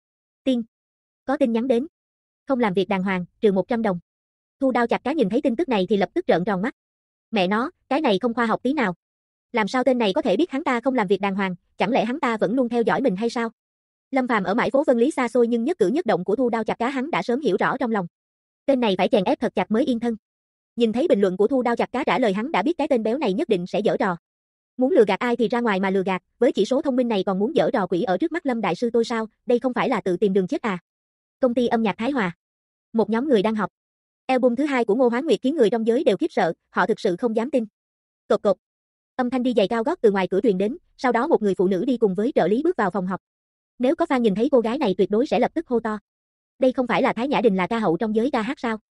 Có tin nhắn đến. Không làm việc đàng hoàng, trừ 100 đồng. Thu Đao Chặt Cá nhìn thấy tin tức này thì lập tức trợn tròn mắt. Mẹ nó, cái này không khoa học tí nào. Làm sao tên này có thể biết hắn ta không làm việc đàng hoàng, chẳng lẽ hắn ta vẫn luôn theo dõi mình hay sao? Lâm Phàm ở mãi phố Vân Lý xa xôi nhưng nhất cử nhất động của Thu Đao Chặt Cá hắn đã sớm hiểu rõ trong lòng. Tên này phải chèn ép thật chặt mới yên thân. Nhìn thấy bình luận của Thu Đao Chặt Cá trả lời hắn đã biết cái tên béo này nhất định sẽ giở trò. Muốn lừa gạt ai thì ra ngoài mà lừa gạt, với chỉ số thông minh này còn muốn giở trò quỷ ở trước mắt Lâm đại sư tôi sao, đây không phải là tự tìm đường chết à? Công ty âm nhạc Thái Hòa. Một nhóm người đang họp. Album thứ 2 của Ngô Hoán Nguyệt khiến người trong giới đều khiếp sợ, họ thực sự không dám tin. Cộp cộp. Âm thanh đi giày cao gót từ ngoài cửa truyền đến, sau đó một người phụ nữ đi cùng với trợ lý bước vào phòng họp. Nếu có fan nhìn thấy cô gái này tuyệt đối sẽ lập tức hô to. Đây không phải là Thái Nhã Đình là ca hậu trong giới ca hát sao?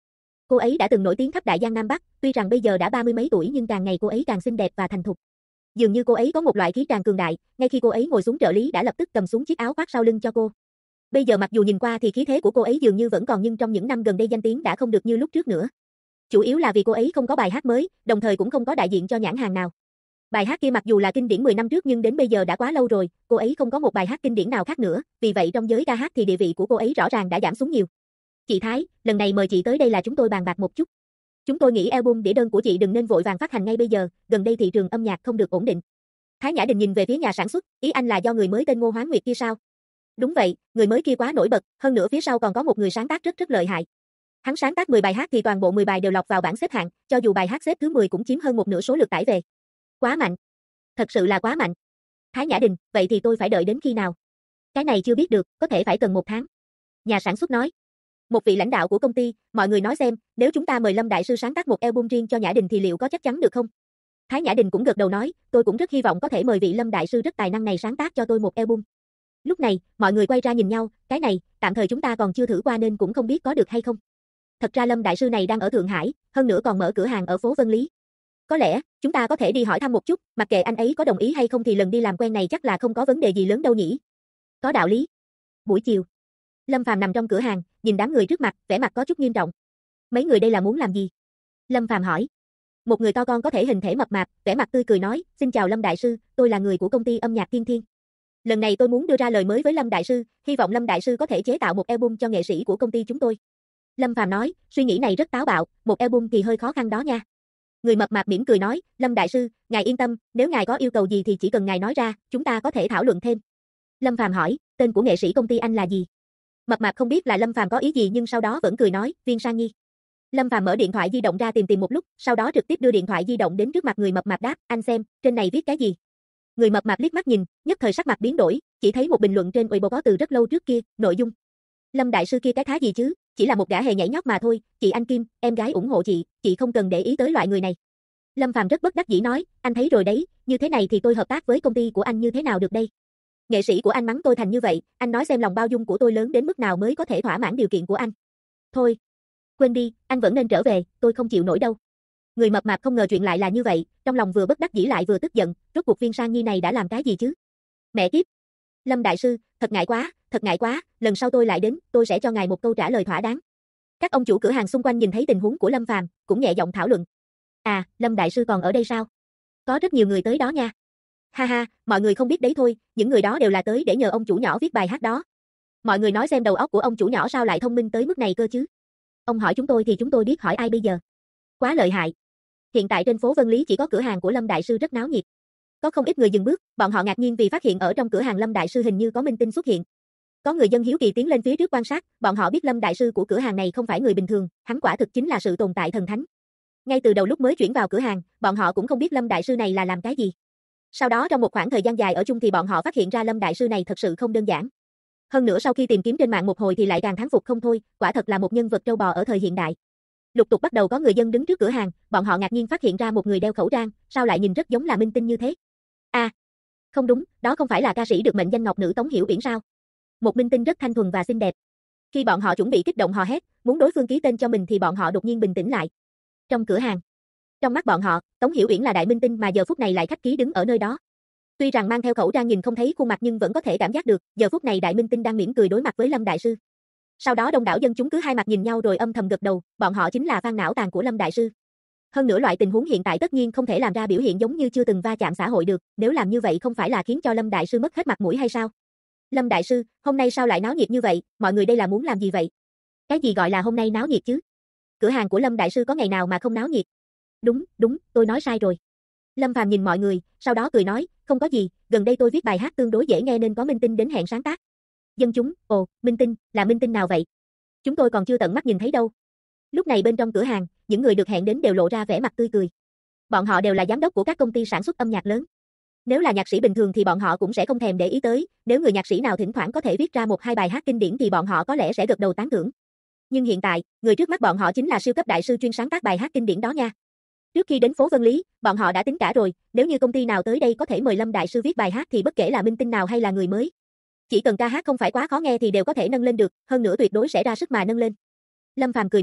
Cô ấy đã từng nổi tiếng khắp Đại Giang Nam Bắc, tuy rằng bây giờ đã 30 mấy tuổi nhưng càng ngày cô ấy càng xinh đẹp và thành thục. Dường như cô ấy có một loại khí tràng cường đại, ngay khi cô ấy ngồi xuống trợ lý đã lập tức cầm xuống chiếc áo khoác sau lưng cho cô. Bây giờ mặc dù nhìn qua thì khí thế của cô ấy dường như vẫn còn nhưng trong những năm gần đây danh tiếng đã không được như lúc trước nữa. Chủ yếu là vì cô ấy không có bài hát mới, đồng thời cũng không có đại diện cho nhãn hàng nào. Bài hát kia mặc dù là kinh điển 10 năm trước nhưng đến bây giờ đã quá lâu rồi, cô ấy không có một bài hát kinh điển nào khác nữa, vì vậy trong giới ca hát thì địa vị của cô ấy rõ ràng đã giảm xuống nhiều. Chị Thái, lần này mời chị tới đây là chúng tôi bàn bạc một chút. Chúng tôi nghĩ album đĩa đơn của chị đừng nên vội vàng phát hành ngay bây giờ, gần đây thị trường âm nhạc không được ổn định. Thái Nhã Đình nhìn về phía nhà sản xuất, ý anh là do người mới tên Ngô Hoán Nguyệt kia sao? Đúng vậy, người mới kia quá nổi bật, hơn nữa phía sau còn có một người sáng tác rất lợi hại. Hắn sáng tác 10 bài hát thì toàn bộ 10 bài đều lọt vào bảng xếp hạng, cho dù bài hát xếp thứ 10 cũng chiếm hơn một nửa số lượt tải về. Quá mạnh. Thật sự là quá mạnh. Thái Nhã Đình, vậy thì tôi phải đợi đến khi nào? Cái này chưa biết được, có thể phải cần 1 tháng. Nhà sản xuất nói. Một vị lãnh đạo của công ty, mọi người nói xem, nếu chúng ta mời Lâm Đại Sư sáng tác một album riêng cho Nhã Đình thì liệu có chắc chắn được không? Thái Nhã Đình cũng gật đầu nói, tôi cũng rất hy vọng có thể mời vị Lâm Đại Sư rất tài năng này sáng tác cho tôi một album. Lúc này, mọi người quay ra nhìn nhau, cái này, tạm thời chúng ta còn chưa thử qua nên cũng không biết có được hay không. Thật ra Lâm Đại Sư này đang ở Thượng Hải, hơn nữa còn mở cửa hàng ở phố Vân Lý. Có lẽ, chúng ta có thể đi hỏi thăm một chút, mặc kệ anh ấy có đồng ý hay không thì lần đi làm quen này chắc là không có vấn đề gì lớn đâu nhỉ. Có đạo lý. Buổi chiều, Lâm Phàm nằm trong cửa hàng, nhìn đám người trước mặt, vẻ mặt có chút nghiêm trọng. Mấy người đây là muốn làm gì? Lâm Phàm hỏi. Một người to con có thể hình thể mập mạp, vẻ mặt tươi cười nói, xin chào Lâm Đại Sư, tôi là người của công ty âm nhạc Thiên Thiên. Lần này tôi muốn đưa ra lời mới với Lâm Đại Sư, hy vọng Lâm Đại Sư có thể chế tạo một album cho nghệ sĩ của công ty chúng tôi. Lâm Phàm nói, suy nghĩ này rất táo bạo, một album thì hơi khó khăn đó nha. Người mập mạp mỉm cười nói, Lâm Đại Sư, ngài yên tâm, nếu ngài có yêu cầu gì thì chỉ cần ngài nói ra, chúng ta có thể thảo luận thêm. Lâm Phàm hỏi, tên của nghệ sĩ công ty anh là gì? Mập mạp không biết là Lâm Phàm có ý gì nhưng sau đó vẫn cười nói, Viên Sang Nhi. Lâm Phàm mở điện thoại di động ra tìm một lúc, sau đó trực tiếp đưa điện thoại di động đến trước mặt người mập mạp đáp, anh xem, trên này viết cái gì? Người mập mạp liếc mắt nhìn, nhất thời sắc mặt biến đổi, chỉ thấy một bình luận trên Weibo có từ rất lâu trước kia, nội dung. Lâm Đại Sư kia cái thá gì chứ, chỉ là một gã hề nhảy nhót mà thôi, chị Anh Kim, em gái ủng hộ chị không cần để ý tới loại người này. Lâm Phàm rất bất đắc dĩ nói, anh thấy rồi đấy, như thế này thì tôi hợp tác với công ty của anh như thế nào được đây? Nghệ sĩ của anh mắng tôi thành như vậy, anh nói xem lòng bao dung của tôi lớn đến mức nào mới có thể thỏa mãn điều kiện của anh. Thôi, quên đi, anh vẫn nên trở về, tôi không chịu nổi đâu. Người mập mạp không ngờ chuyện lại là như vậy, trong lòng vừa bất đắc dĩ lại vừa tức giận, rốt cuộc Viên Sang Nhi này đã làm cái gì chứ? Mẹ kiếp. Lâm Đại Sư, thật ngại quá, lần sau tôi lại đến, tôi sẽ cho ngài một câu trả lời thỏa đáng. Các ông chủ cửa hàng xung quanh nhìn thấy tình huống của Lâm Phàm, cũng nhẹ giọng thảo luận. À, Lâm Đại Sư còn ở đây sao? Có rất nhiều người tới đó nha. Ha ha, mọi người không biết đấy thôi, những người đó đều là tới để nhờ ông chủ nhỏ viết bài hát đó. Mọi người nói xem đầu óc của ông chủ nhỏ sao lại thông minh tới mức này cơ chứ? Ông hỏi chúng tôi thì chúng tôi biết hỏi ai bây giờ? Quá lợi hại. Hiện tại trên phố Vân Lý chỉ có cửa hàng của Lâm Đại Sư rất náo nhiệt. Có không ít người dừng bước, bọn họ ngạc nhiên vì phát hiện ở trong cửa hàng Lâm Đại Sư hình như có minh tinh xuất hiện. Có người dân hiếu kỳ tiến lên phía trước quan sát, bọn họ biết Lâm Đại Sư của cửa hàng này không phải người bình thường, hắn quả thực chính là sự tồn tại thần thánh. Ngay từ đầu lúc mới chuyển vào cửa hàng, bọn họ cũng không biết Lâm Đại Sư này là làm cái gì. Sau đó trong một khoảng thời gian dài ở chung thì bọn họ phát hiện ra Lâm Đại Sư này thật sự không đơn giản. Hơn nữa sau khi tìm kiếm trên mạng một hồi thì lại càng thán phục không thôi, quả thật là một nhân vật trâu bò ở thời hiện đại. Lục tục bắt đầu có người dân đứng trước cửa hàng, bọn họ ngạc nhiên phát hiện ra một người đeo khẩu trang, sao lại nhìn rất giống là minh tinh như thế. À, không đúng, đó không phải là ca sĩ được mệnh danh ngọc nữ Tống Hiểu Uyển sao? Một minh tinh rất thanh thuần và xinh đẹp. Khi bọn họ chuẩn bị kích động hò hét, muốn đối phương ký tên cho mình thì bọn họ đột nhiên bình tĩnh lại. Trong cửa hàng, trong mắt bọn họ, Tống Hiểu Uyển là đại minh tinh mà giờ phút này lại khách ký đứng ở nơi đó. Tuy rằng mang theo khẩu trang nhìn không thấy khuôn mặt nhưng vẫn có thể cảm giác được, giờ phút này đại minh tinh đang mỉm cười đối mặt với Lâm Đại Sư. Sau đó đông đảo dân chúng cứ hai mặt nhìn nhau rồi âm thầm gật đầu, bọn họ chính là fan não tàn của Lâm Đại Sư. Hơn nữa loại tình huống hiện tại tất nhiên không thể làm ra biểu hiện giống như chưa từng va chạm xã hội được, nếu làm như vậy không phải là khiến cho Lâm Đại Sư mất hết mặt mũi hay sao? Lâm Đại Sư, hôm nay sao lại náo nhiệt như vậy, mọi người đây là muốn làm gì vậy? Cái gì gọi là hôm nay náo nhiệt chứ? Cửa hàng của Lâm Đại Sư có ngày nào mà không náo nhiệt? Đúng, tôi nói sai rồi. Lâm Phàm nhìn mọi người, sau đó cười nói, không có gì, gần đây tôi viết bài hát tương đối dễ nghe nên có minh tinh đến hẹn sáng tác. Dân chúng, ồ, minh tinh, là minh tinh nào vậy? Chúng tôi còn chưa tận mắt nhìn thấy đâu. Lúc này bên trong cửa hàng, những người được hẹn đến đều lộ ra vẻ mặt tươi cười. Bọn họ đều là giám đốc của các công ty sản xuất âm nhạc lớn. Nếu là nhạc sĩ bình thường thì bọn họ cũng sẽ không thèm để ý tới, nếu người nhạc sĩ nào thỉnh thoảng có thể viết ra một hai bài hát kinh điển thì bọn họ có lẽ sẽ gật đầu tán thưởng. Nhưng hiện tại, người trước mắt bọn họ chính là siêu cấp đại sư chuyên sáng tác bài hát kinh điển đó nha. Trước khi đến phố Vân Lý, bọn họ đã tính cả rồi, nếu như công ty nào tới đây có thể mời Lâm Đại Sư viết bài hát thì bất kể là minh tinh nào hay là người mới. Chỉ cần ca hát không phải quá khó nghe thì đều có thể nâng lên được, hơn nữa tuyệt đối sẽ ra sức mà nâng lên. Lâm Phàm cười nói,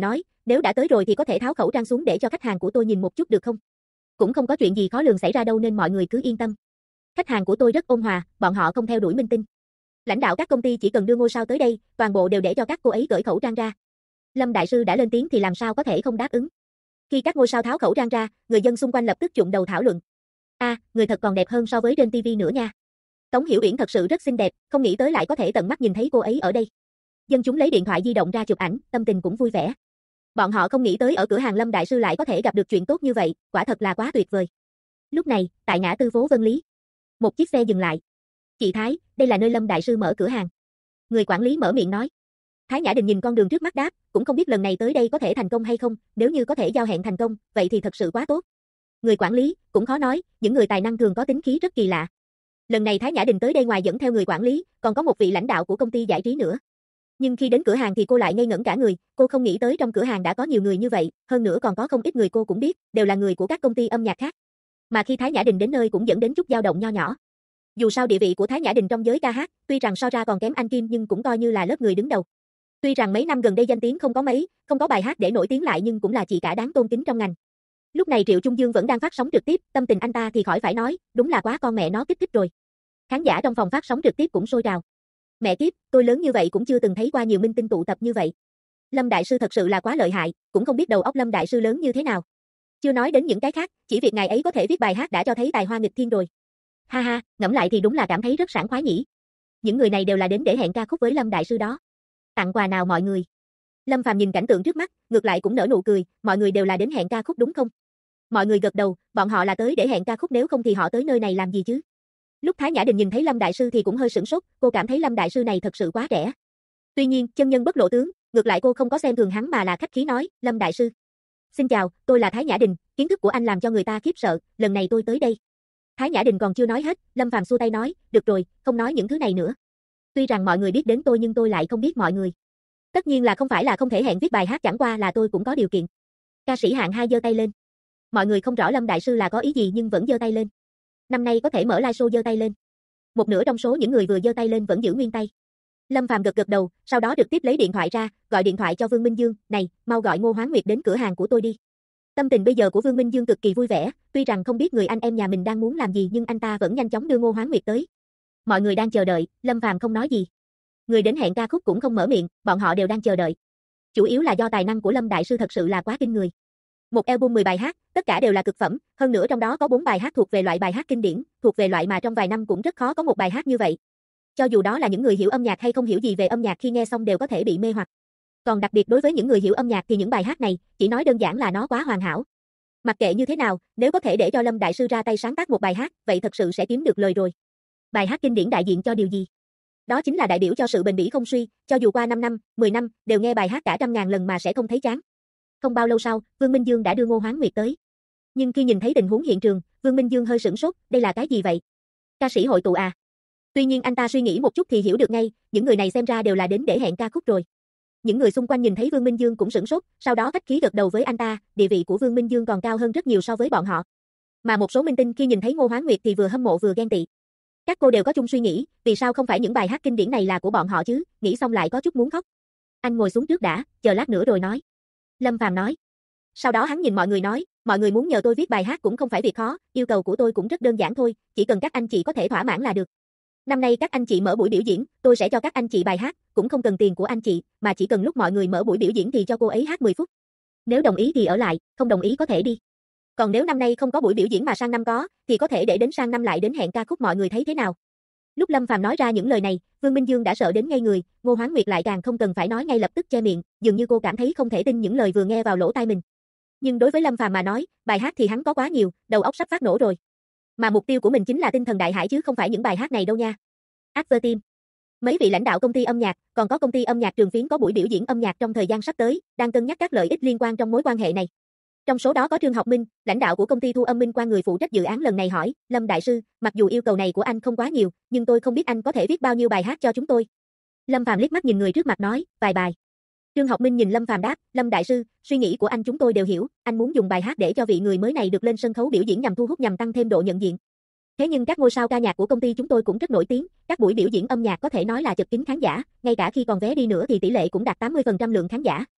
Nếu đã tới rồi thì có thể tháo khẩu trang xuống để cho khách hàng của tôi nhìn một chút được không? Cũng không có chuyện gì khó lường xảy ra đâu nên mọi người cứ yên tâm. Khách hàng của tôi rất ôn hòa, bọn họ không theo đuổi minh tinh. Lãnh đạo các công ty chỉ cần đưa ngôi sao tới đây, toàn bộ đều để cho các cô ấy cởi khẩu trang ra. Lâm đại sư đã lên tiếng thì làm sao có thể không đáp ứng. Khi các ngôi sao tháo khẩu trang ra, người dân xung quanh lập tức chụng đầu thảo luận. Người thật còn đẹp hơn so với trên TV nữa nha. Tống Hiểu Uyển thật sự rất xinh đẹp, không nghĩ tới lại có thể tận mắt nhìn thấy cô ấy ở đây. Dân chúng lấy điện thoại di động ra chụp ảnh, tâm tình cũng vui vẻ. Bọn họ không nghĩ tới ở cửa hàng Lâm đại sư lại có thể gặp được chuyện tốt như vậy, quả thật là quá tuyệt vời. Lúc này, tại ngã tư phố Vân Lý, một chiếc xe dừng lại. Chị Thái, đây là nơi Lâm đại sư mở cửa hàng. Người quản lý mở miệng nói. Thái Nhã Đình nhìn con đường trước mắt đáp, cũng không biết lần này tới đây có thể thành công hay không, nếu như có thể giao hẹn thành công, vậy thì thật sự quá tốt. Người quản lý, cũng khó nói, những người tài năng thường có tính khí rất kỳ lạ. Lần này Thái Nhã Đình tới đây ngoài dẫn theo người quản lý, còn có một vị lãnh đạo của công ty giải trí nữa. Nhưng khi đến cửa hàng thì cô lại ngây ngẩn cả người, cô không nghĩ tới trong cửa hàng đã có nhiều người như vậy, hơn nữa còn có không ít người cô cũng biết, đều là người của các công ty âm nhạc khác. Mà khi Thái Nhã Đình đến nơi cũng dẫn đến chút dao động nho nhỏ. Dù sao địa vị của Thái Nhã Đình trong giới ca hát, tuy rằng so ra còn kém Anh Kim nhưng cũng coi như là lớp người đứng đầu. Tuy rằng mấy năm gần đây danh tiếng không có mấy, không có bài hát để nổi tiếng lại nhưng cũng là chị cả đáng tôn kính trong ngành. Lúc này Triệu Trung Dương vẫn đang phát sóng trực tiếp, tâm tình anh ta thì khỏi phải nói, đúng là quá con mẹ nó kích thích rồi. Khán giả trong phòng phát sóng trực tiếp cũng sôi trào. Mẹ kiếp, tôi lớn như vậy cũng chưa từng thấy qua nhiều minh tinh tụ tập như vậy. Lâm đại sư thật sự là quá lợi hại, cũng không biết đầu óc Lâm đại sư lớn như thế nào. Chưa nói đến những cái khác, chỉ việc ngài ấy có thể viết bài hát đã cho thấy tài hoa nghịch thiên rồi. Ha ha, ngẫm lại thì đúng là cảm thấy rất sảng khoái nhỉ. Những người này đều là đến để hẹn ca khúc với Lâm đại sư đó. Tặng quà nào mọi người? Lâm Phàm nhìn cảnh tượng trước mắt, ngược lại cũng nở nụ cười, mọi người đều là đến hẹn ca khúc đúng không? Mọi người gật đầu, bọn họ là tới để hẹn ca khúc nếu không thì họ tới nơi này làm gì chứ? Lúc Thái Nhã Đình nhìn thấy Lâm đại sư thì cũng hơi sửng sốt, cô cảm thấy Lâm đại sư này thật sự quá trẻ. Tuy nhiên, chân nhân bất lộ tướng, ngược lại cô không có xem thường hắn mà là khách khí nói, Lâm đại sư. Xin chào, tôi là Thái Nhã Đình, kiến thức của anh làm cho người ta khiếp sợ, lần này tôi tới đây. Thái Nhã Đình còn chưa nói hết, Lâm Phàm xua tay nói, được rồi, không nói những thứ này nữa. Tuy rằng mọi người biết đến tôi nhưng tôi lại không biết mọi người. Tất nhiên là không phải là không thể hẹn viết bài hát, chẳng qua là tôi cũng có điều kiện. Ca sĩ hạng 2 giơ tay lên. Mọi người không rõ Lâm đại sư là có ý gì nhưng vẫn giơ tay lên. Năm nay có thể mở live show giơ tay lên. Một nửa trong số những người vừa giơ tay lên vẫn giữ nguyên tay. Lâm Phàm gật gật đầu, sau đó trực tiếp lấy điện thoại ra, gọi điện thoại cho Vương Minh Dương, "Này, mau gọi Ngô Hoán Nguyệt đến cửa hàng của tôi đi." Tâm tình bây giờ của Vương Minh Dương cực kỳ vui vẻ, tuy rằng không biết người anh em nhà mình đang muốn làm gì nhưng anh ta vẫn nhanh chóng đưa Ngô Hoán Nguyệt tới. Mọi người đang chờ đợi, Lâm Phàm không nói gì. Người đến hẹn ca khúc cũng không mở miệng, bọn họ đều đang chờ đợi. Chủ yếu là do tài năng của Lâm đại sư thật sự là quá kinh người. Một album 10 bài hát, tất cả đều là cực phẩm, hơn nữa trong đó có 4 bài hát thuộc về loại bài hát kinh điển, thuộc về loại mà trong vài năm cũng rất khó có một bài hát như vậy. Cho dù đó là những người hiểu âm nhạc hay không hiểu gì về âm nhạc khi nghe xong đều có thể bị mê hoặc. Còn đặc biệt đối với những người hiểu âm nhạc thì những bài hát này, chỉ nói đơn giản là nó quá hoàn hảo. Mặc kệ như thế nào, nếu có thể để cho Lâm đại sư ra tay sáng tác một bài hát, vậy thật sự sẽ kiếm được lời rồi. Bài hát kinh điển đại diện cho điều gì? Đó chính là đại biểu cho sự bền bỉ không suy, cho dù qua 5 năm, 10 năm, đều nghe bài hát cả trăm ngàn lần mà sẽ không thấy chán. Không bao lâu sau, Vương Minh Dương đã đưa Ngô Hoán Nguyệt tới. Nhưng khi nhìn thấy tình huống hiện trường, Vương Minh Dương hơi sửng sốt, đây là cái gì vậy? Ca sĩ hội tụ à? Tuy nhiên anh ta suy nghĩ một chút thì hiểu được ngay, những người này xem ra đều là đến để hẹn ca khúc rồi. Những người xung quanh nhìn thấy Vương Minh Dương cũng sửng sốt, sau đó khách khí gật đầu với anh ta, địa vị của Vương Minh Dương còn cao hơn rất nhiều so với bọn họ. Mà một số minh tinh khi nhìn thấy Ngô Hoán Nguyệt thì vừa hâm mộ vừa ghen tị. Các cô đều có chung suy nghĩ, vì sao không phải những bài hát kinh điển này là của bọn họ chứ, nghĩ xong lại có chút muốn khóc. Anh ngồi xuống trước đã, chờ lát nữa rồi nói. Lâm Phàm nói. Sau đó hắn nhìn mọi người nói, mọi người muốn nhờ tôi viết bài hát cũng không phải việc khó, yêu cầu của tôi cũng rất đơn giản thôi, chỉ cần các anh chị có thể thỏa mãn là được. Năm nay các anh chị mở buổi biểu diễn, tôi sẽ cho các anh chị bài hát, cũng không cần tiền của anh chị, mà chỉ cần lúc mọi người mở buổi biểu diễn thì cho cô ấy hát 10 phút. Nếu đồng ý thì ở lại, không đồng ý có thể đi. Còn nếu năm nay không có buổi biểu diễn mà sang năm có, thì có thể để đến sang năm lại đến hẹn ca khúc, mọi người thấy thế nào? Lúc Lâm Phàm nói ra những lời này, Vương Minh Dương đã sợ đến ngây người, Ngô Hoán Nguyệt lại càng không cần phải nói, ngay lập tức che miệng, dường như cô cảm thấy không thể tin những lời vừa nghe vào lỗ tai mình. Nhưng đối với Lâm Phàm mà nói, bài hát thì hắn có quá nhiều, đầu óc sắp phát nổ rồi. Mà mục tiêu của mình chính là tinh thần đại hải chứ không phải những bài hát này đâu nha. Adverteam. Mấy vị lãnh đạo công ty âm nhạc, còn có công ty âm nhạc Trường Phiến có buổi biểu diễn âm nhạc trong thời gian sắp tới, đang cân nhắc các lợi ích liên quan trong mối quan hệ này. Trong số đó có Trương Học Minh, lãnh đạo của công ty thu âm Minh Quang, người phụ trách dự án lần này, hỏi, Lâm đại sư, mặc dù yêu cầu này của anh không quá nhiều, nhưng tôi không biết anh có thể viết bao nhiêu bài hát cho chúng tôi. Lâm Phàm liếc mắt nhìn người trước mặt nói, vài bài. Trương Học Minh nhìn Lâm Phàm đáp, Lâm đại sư, suy nghĩ của anh chúng tôi đều hiểu, anh muốn dùng bài hát để cho vị người mới này được lên sân khấu biểu diễn nhằm thu hút, nhằm tăng thêm độ nhận diện. Thế nhưng các ngôi sao ca nhạc của công ty chúng tôi cũng rất nổi tiếng, các buổi biểu diễn âm nhạc có thể nói là chật kín khán giả, ngay cả khi còn vé đi nữa thì tỷ lệ cũng đạt 80% lượng khán giả.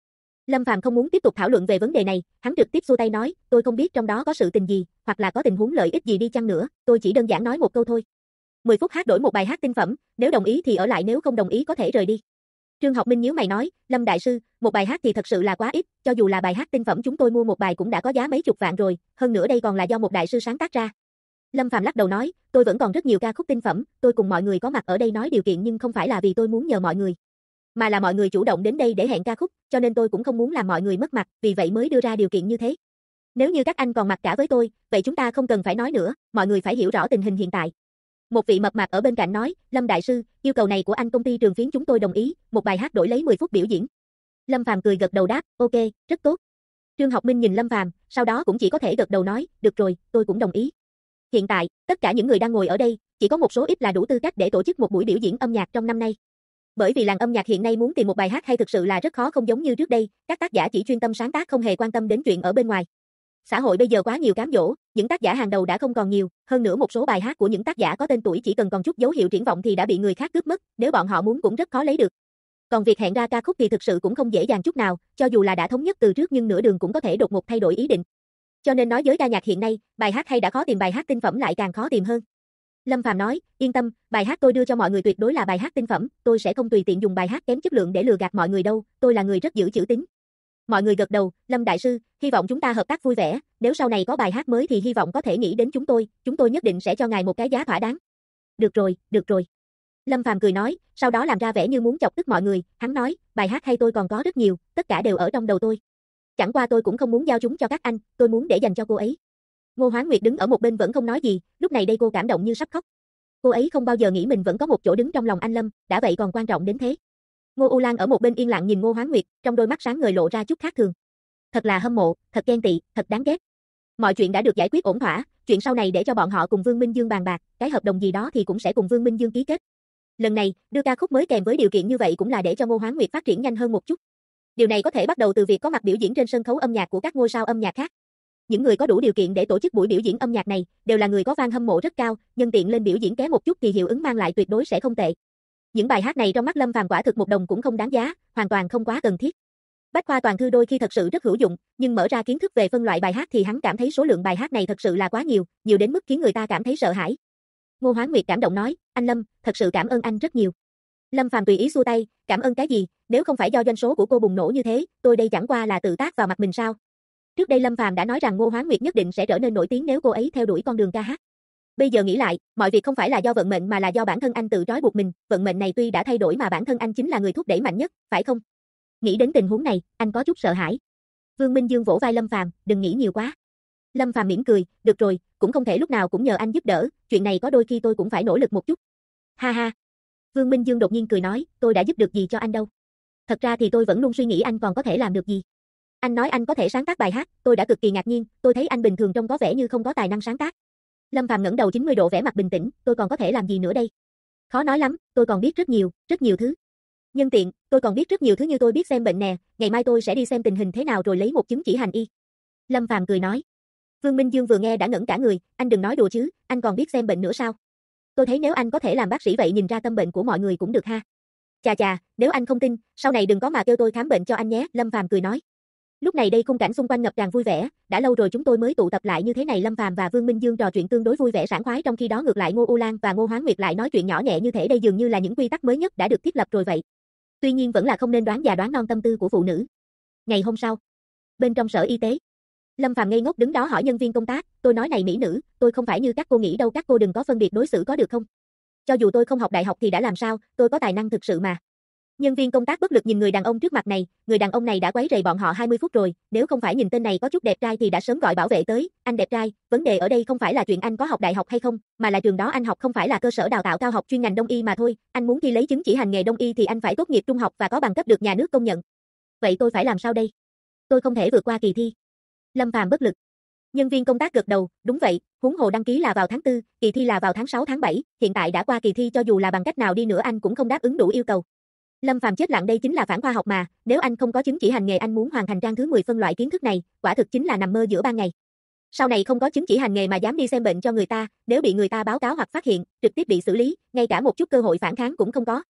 Lâm Phàm không muốn tiếp tục thảo luận về vấn đề này, hắn trực tiếp xua tay nói, tôi không biết trong đó có sự tình gì, hoặc là có tình huống lợi ích gì đi chăng nữa, tôi chỉ đơn giản nói một câu thôi. 10 phút hát đổi một bài hát tinh phẩm, nếu đồng ý thì ở lại, nếu không đồng ý có thể rời đi. Trương Học Minh nhíu mày nói, Lâm đại sư, một bài hát thì thật sự là quá ít, cho dù là bài hát tinh phẩm chúng tôi mua một bài cũng đã có giá mấy chục vạn rồi, hơn nữa đây còn là do một đại sư sáng tác ra. Lâm Phàm lắc đầu nói, tôi vẫn còn rất nhiều ca khúc tinh phẩm, tôi cùng mọi người có mặt ở đây nói điều kiện nhưng không phải là vì tôi muốn nhờ mọi người, mà là mọi người chủ động đến đây để hẹn ca khúc, cho nên tôi cũng không muốn làm mọi người mất mặt, vì vậy mới đưa ra điều kiện như thế. Nếu như các anh còn mặc cả với tôi, vậy chúng ta không cần phải nói nữa, mọi người phải hiểu rõ tình hình hiện tại. Một vị mập mạp ở bên cạnh nói, Lâm đại sư, yêu cầu này của anh công ty Trường Phiến chúng tôi đồng ý, một bài hát đổi lấy 10 phút biểu diễn. Lâm Phàm cười gật đầu đáp, ok, rất tốt. Trương Học Minh nhìn Lâm Phàm, sau đó cũng chỉ có thể gật đầu nói, được rồi, tôi cũng đồng ý. Hiện tại, tất cả những người đang ngồi ở đây, chỉ có một số ít là đủ tư cách để tổ chức một buổi biểu diễn âm nhạc trong năm nay. Bởi vì làng âm nhạc hiện nay muốn tìm một bài hát hay thực sự là rất khó, không giống như trước đây, các tác giả chỉ chuyên tâm sáng tác không hề quan tâm đến chuyện ở bên ngoài. Xã hội bây giờ quá nhiều cám dỗ, những tác giả hàng đầu đã không còn nhiều, hơn nữa một số bài hát của những tác giả có tên tuổi chỉ cần còn chút dấu hiệu triển vọng thì đã bị người khác cướp mất, nếu bọn họ muốn cũng rất khó lấy được. Còn việc hẹn ra ca khúc thì thực sự cũng không dễ dàng chút nào, cho dù là đã thống nhất từ trước nhưng nửa đường cũng có thể đột ngột thay đổi ý định. Cho nên nói giới ca nhạc hiện nay, bài hát hay đã khó tìm, bài hát tinh phẩm lại càng khó tìm hơn. Lâm Phàm nói, yên tâm, bài hát tôi đưa cho mọi người tuyệt đối là bài hát tinh phẩm, tôi sẽ không tùy tiện dùng bài hát kém chất lượng để lừa gạt mọi người đâu, tôi là người rất giữ chữ tín. Mọi người gật đầu, Lâm đại sư, hy vọng chúng ta hợp tác vui vẻ, nếu sau này có bài hát mới thì hy vọng có thể nghĩ đến chúng tôi nhất định sẽ cho ngài một cái giá thỏa đáng. Được rồi, được rồi. Lâm Phàm cười nói, sau đó làm ra vẻ như muốn chọc tức mọi người, hắn nói, bài hát hay tôi còn có rất nhiều, tất cả đều ở trong đầu tôi. Chẳng qua tôi cũng không muốn giao chúng cho các anh, tôi muốn để dành cho cô ấy. Ngô Hoán Nguyệt đứng ở một bên vẫn không nói gì, lúc này đây cô cảm động như sắp khóc. Cô ấy không bao giờ nghĩ mình vẫn có một chỗ đứng trong lòng anh Lâm, đã vậy còn quan trọng đến thế. Ngô U Lan ở một bên yên lặng nhìn Ngô Hoán Nguyệt, trong đôi mắt sáng ngời lộ ra chút khác thường. Thật là hâm mộ, thật ghen tị, thật đáng ghét. Mọi chuyện đã được giải quyết ổn thỏa, chuyện sau này để cho bọn họ cùng Vương Minh Dương bàn bạc, cái hợp đồng gì đó thì cũng sẽ cùng Vương Minh Dương ký kết. Lần này, đưa ca khúc mới kèm với điều kiện như vậy cũng là để cho Ngô Hoán Nguyệt phát triển nhanh hơn một chút. Điều này có thể bắt đầu từ việc có mặt biểu diễn trên sân khấu âm nhạc của các ngôi sao âm nhạc khác. Những người có đủ điều kiện để tổ chức buổi biểu diễn âm nhạc này đều là người có fan hâm mộ rất cao, nhân tiện lên biểu diễn ké một chút thì hiệu ứng mang lại tuyệt đối sẽ không tệ. Những bài hát này trong mắt Lâm Phàm quả thực một đồng cũng không đáng giá, hoàn toàn không quá cần thiết. Bách khoa toàn thư đôi khi thật sự rất hữu dụng, nhưng mở ra kiến thức về phân loại bài hát thì hắn cảm thấy số lượng bài hát này thật sự là quá nhiều, nhiều đến mức khiến người ta cảm thấy sợ hãi. Ngô Hoán Nguyệt cảm động nói, anh Lâm, thật sự cảm ơn anh rất nhiều. Lâm Phàm tùy ý xua tay, cảm ơn cái gì, nếu không phải do doanh số của cô bùng nổ như thế, tôi đây chẳng qua là tự tác vào mặt mình sao. Trước đây Lâm Phàm đã nói rằng Ngô Hoán Nguyệt nhất định sẽ trở nên nổi tiếng nếu cô ấy theo đuổi con đường ca hát. Bây giờ nghĩ lại, mọi việc không phải là do vận mệnh mà là do bản thân anh tự trói buộc mình, vận mệnh này tuy đã thay đổi mà bản thân anh chính là người thúc đẩy mạnh nhất, phải không? Nghĩ đến tình huống này, anh có chút sợ hãi. Vương Minh Dương vỗ vai Lâm Phàm, đừng nghĩ nhiều quá. Lâm Phàm mỉm cười, được rồi, cũng không thể lúc nào cũng nhờ anh giúp đỡ, chuyện này có đôi khi tôi cũng phải nỗ lực một chút. Ha ha. Vương Minh Dương đột nhiên cười nói, tôi đã giúp được gì cho anh đâu. Thật ra thì tôi vẫn luôn suy nghĩ anh còn có thể làm được gì. Anh nói anh có thể sáng tác bài hát, tôi đã cực kỳ ngạc nhiên, tôi thấy anh bình thường trông có vẻ như không có tài năng sáng tác. Lâm Phàm ngẩng đầu 90 độ vẻ mặt bình tĩnh, tôi còn có thể làm gì nữa đây? Khó nói lắm, tôi còn biết rất nhiều thứ. Nhân tiện, tôi còn biết rất nhiều thứ như tôi biết xem bệnh nè, ngày mai tôi sẽ đi xem tình hình thế nào rồi lấy một chứng chỉ hành y. Lâm Phàm cười nói. Vương Minh Dương vừa nghe đã ngẩn cả người, anh đừng nói đùa chứ, anh còn biết xem bệnh nữa sao? Tôi thấy nếu anh có thể làm bác sĩ vậy nhìn ra tâm bệnh của mọi người cũng được ha. Chà chà, nếu anh không tin, sau này đừng có mà kêu tôi khám bệnh cho anh nhé, Lâm Phàm cười nói. Lúc này đây khung cảnh xung quanh ngập tràn vui vẻ, đã lâu rồi chúng tôi mới tụ tập lại như thế này. Lâm Phàm và Vương Minh Dương trò chuyện tương đối vui vẻ sảng khoái, trong khi đó ngược lại Ngô U Lan và Ngô Hoán Nguyệt lại nói chuyện nhỏ nhẹ như thể đây dường như là những quy tắc mới nhất đã được thiết lập rồi vậy. Tuy nhiên vẫn là không nên đoán già đoán non tâm tư của phụ nữ. Ngày hôm sau, bên trong sở y tế, Lâm Phàm ngây ngốc đứng đó hỏi nhân viên công tác, tôi nói này mỹ nữ, tôi không phải như các cô nghĩ đâu, các cô đừng có phân biệt đối xử có được không? Cho dù tôi không học đại học thì đã làm sao, tôi có tài năng thực sự mà. Nhân viên công tác bất lực nhìn người đàn ông trước mặt này, người đàn ông này đã quấy rầy bọn họ 20 phút rồi, nếu không phải nhìn tên này có chút đẹp trai thì đã sớm gọi bảo vệ tới, anh đẹp trai, vấn đề ở đây không phải là chuyện anh có học đại học hay không, mà là trường đó anh học không phải là cơ sở đào tạo cao học chuyên ngành đông y mà thôi, anh muốn thi lấy chứng chỉ hành nghề đông y thì anh phải tốt nghiệp trung học và có bằng cấp được nhà nước công nhận. Vậy tôi phải làm sao đây? Tôi không thể vượt qua kỳ thi. Lâm Phàm bất lực. Nhân viên công tác gật đầu, đúng vậy, huống hồ đăng ký là vào tháng 4, kỳ thi là vào tháng 6 tháng 7, hiện tại đã qua kỳ thi cho dù là bằng cách nào đi nữa anh cũng không đáp ứng đủ yêu cầu. Lâm Phàm chết lặng, đây chính là phản khoa học mà, nếu anh không có chứng chỉ hành nghề anh muốn hoàn thành trang thứ 10 phân loại kiến thức này, quả thực chính là nằm mơ giữa ban ngày. Sau này không có chứng chỉ hành nghề mà dám đi xem bệnh cho người ta, nếu bị người ta báo cáo hoặc phát hiện, trực tiếp bị xử lý, ngay cả một chút cơ hội phản kháng cũng không có.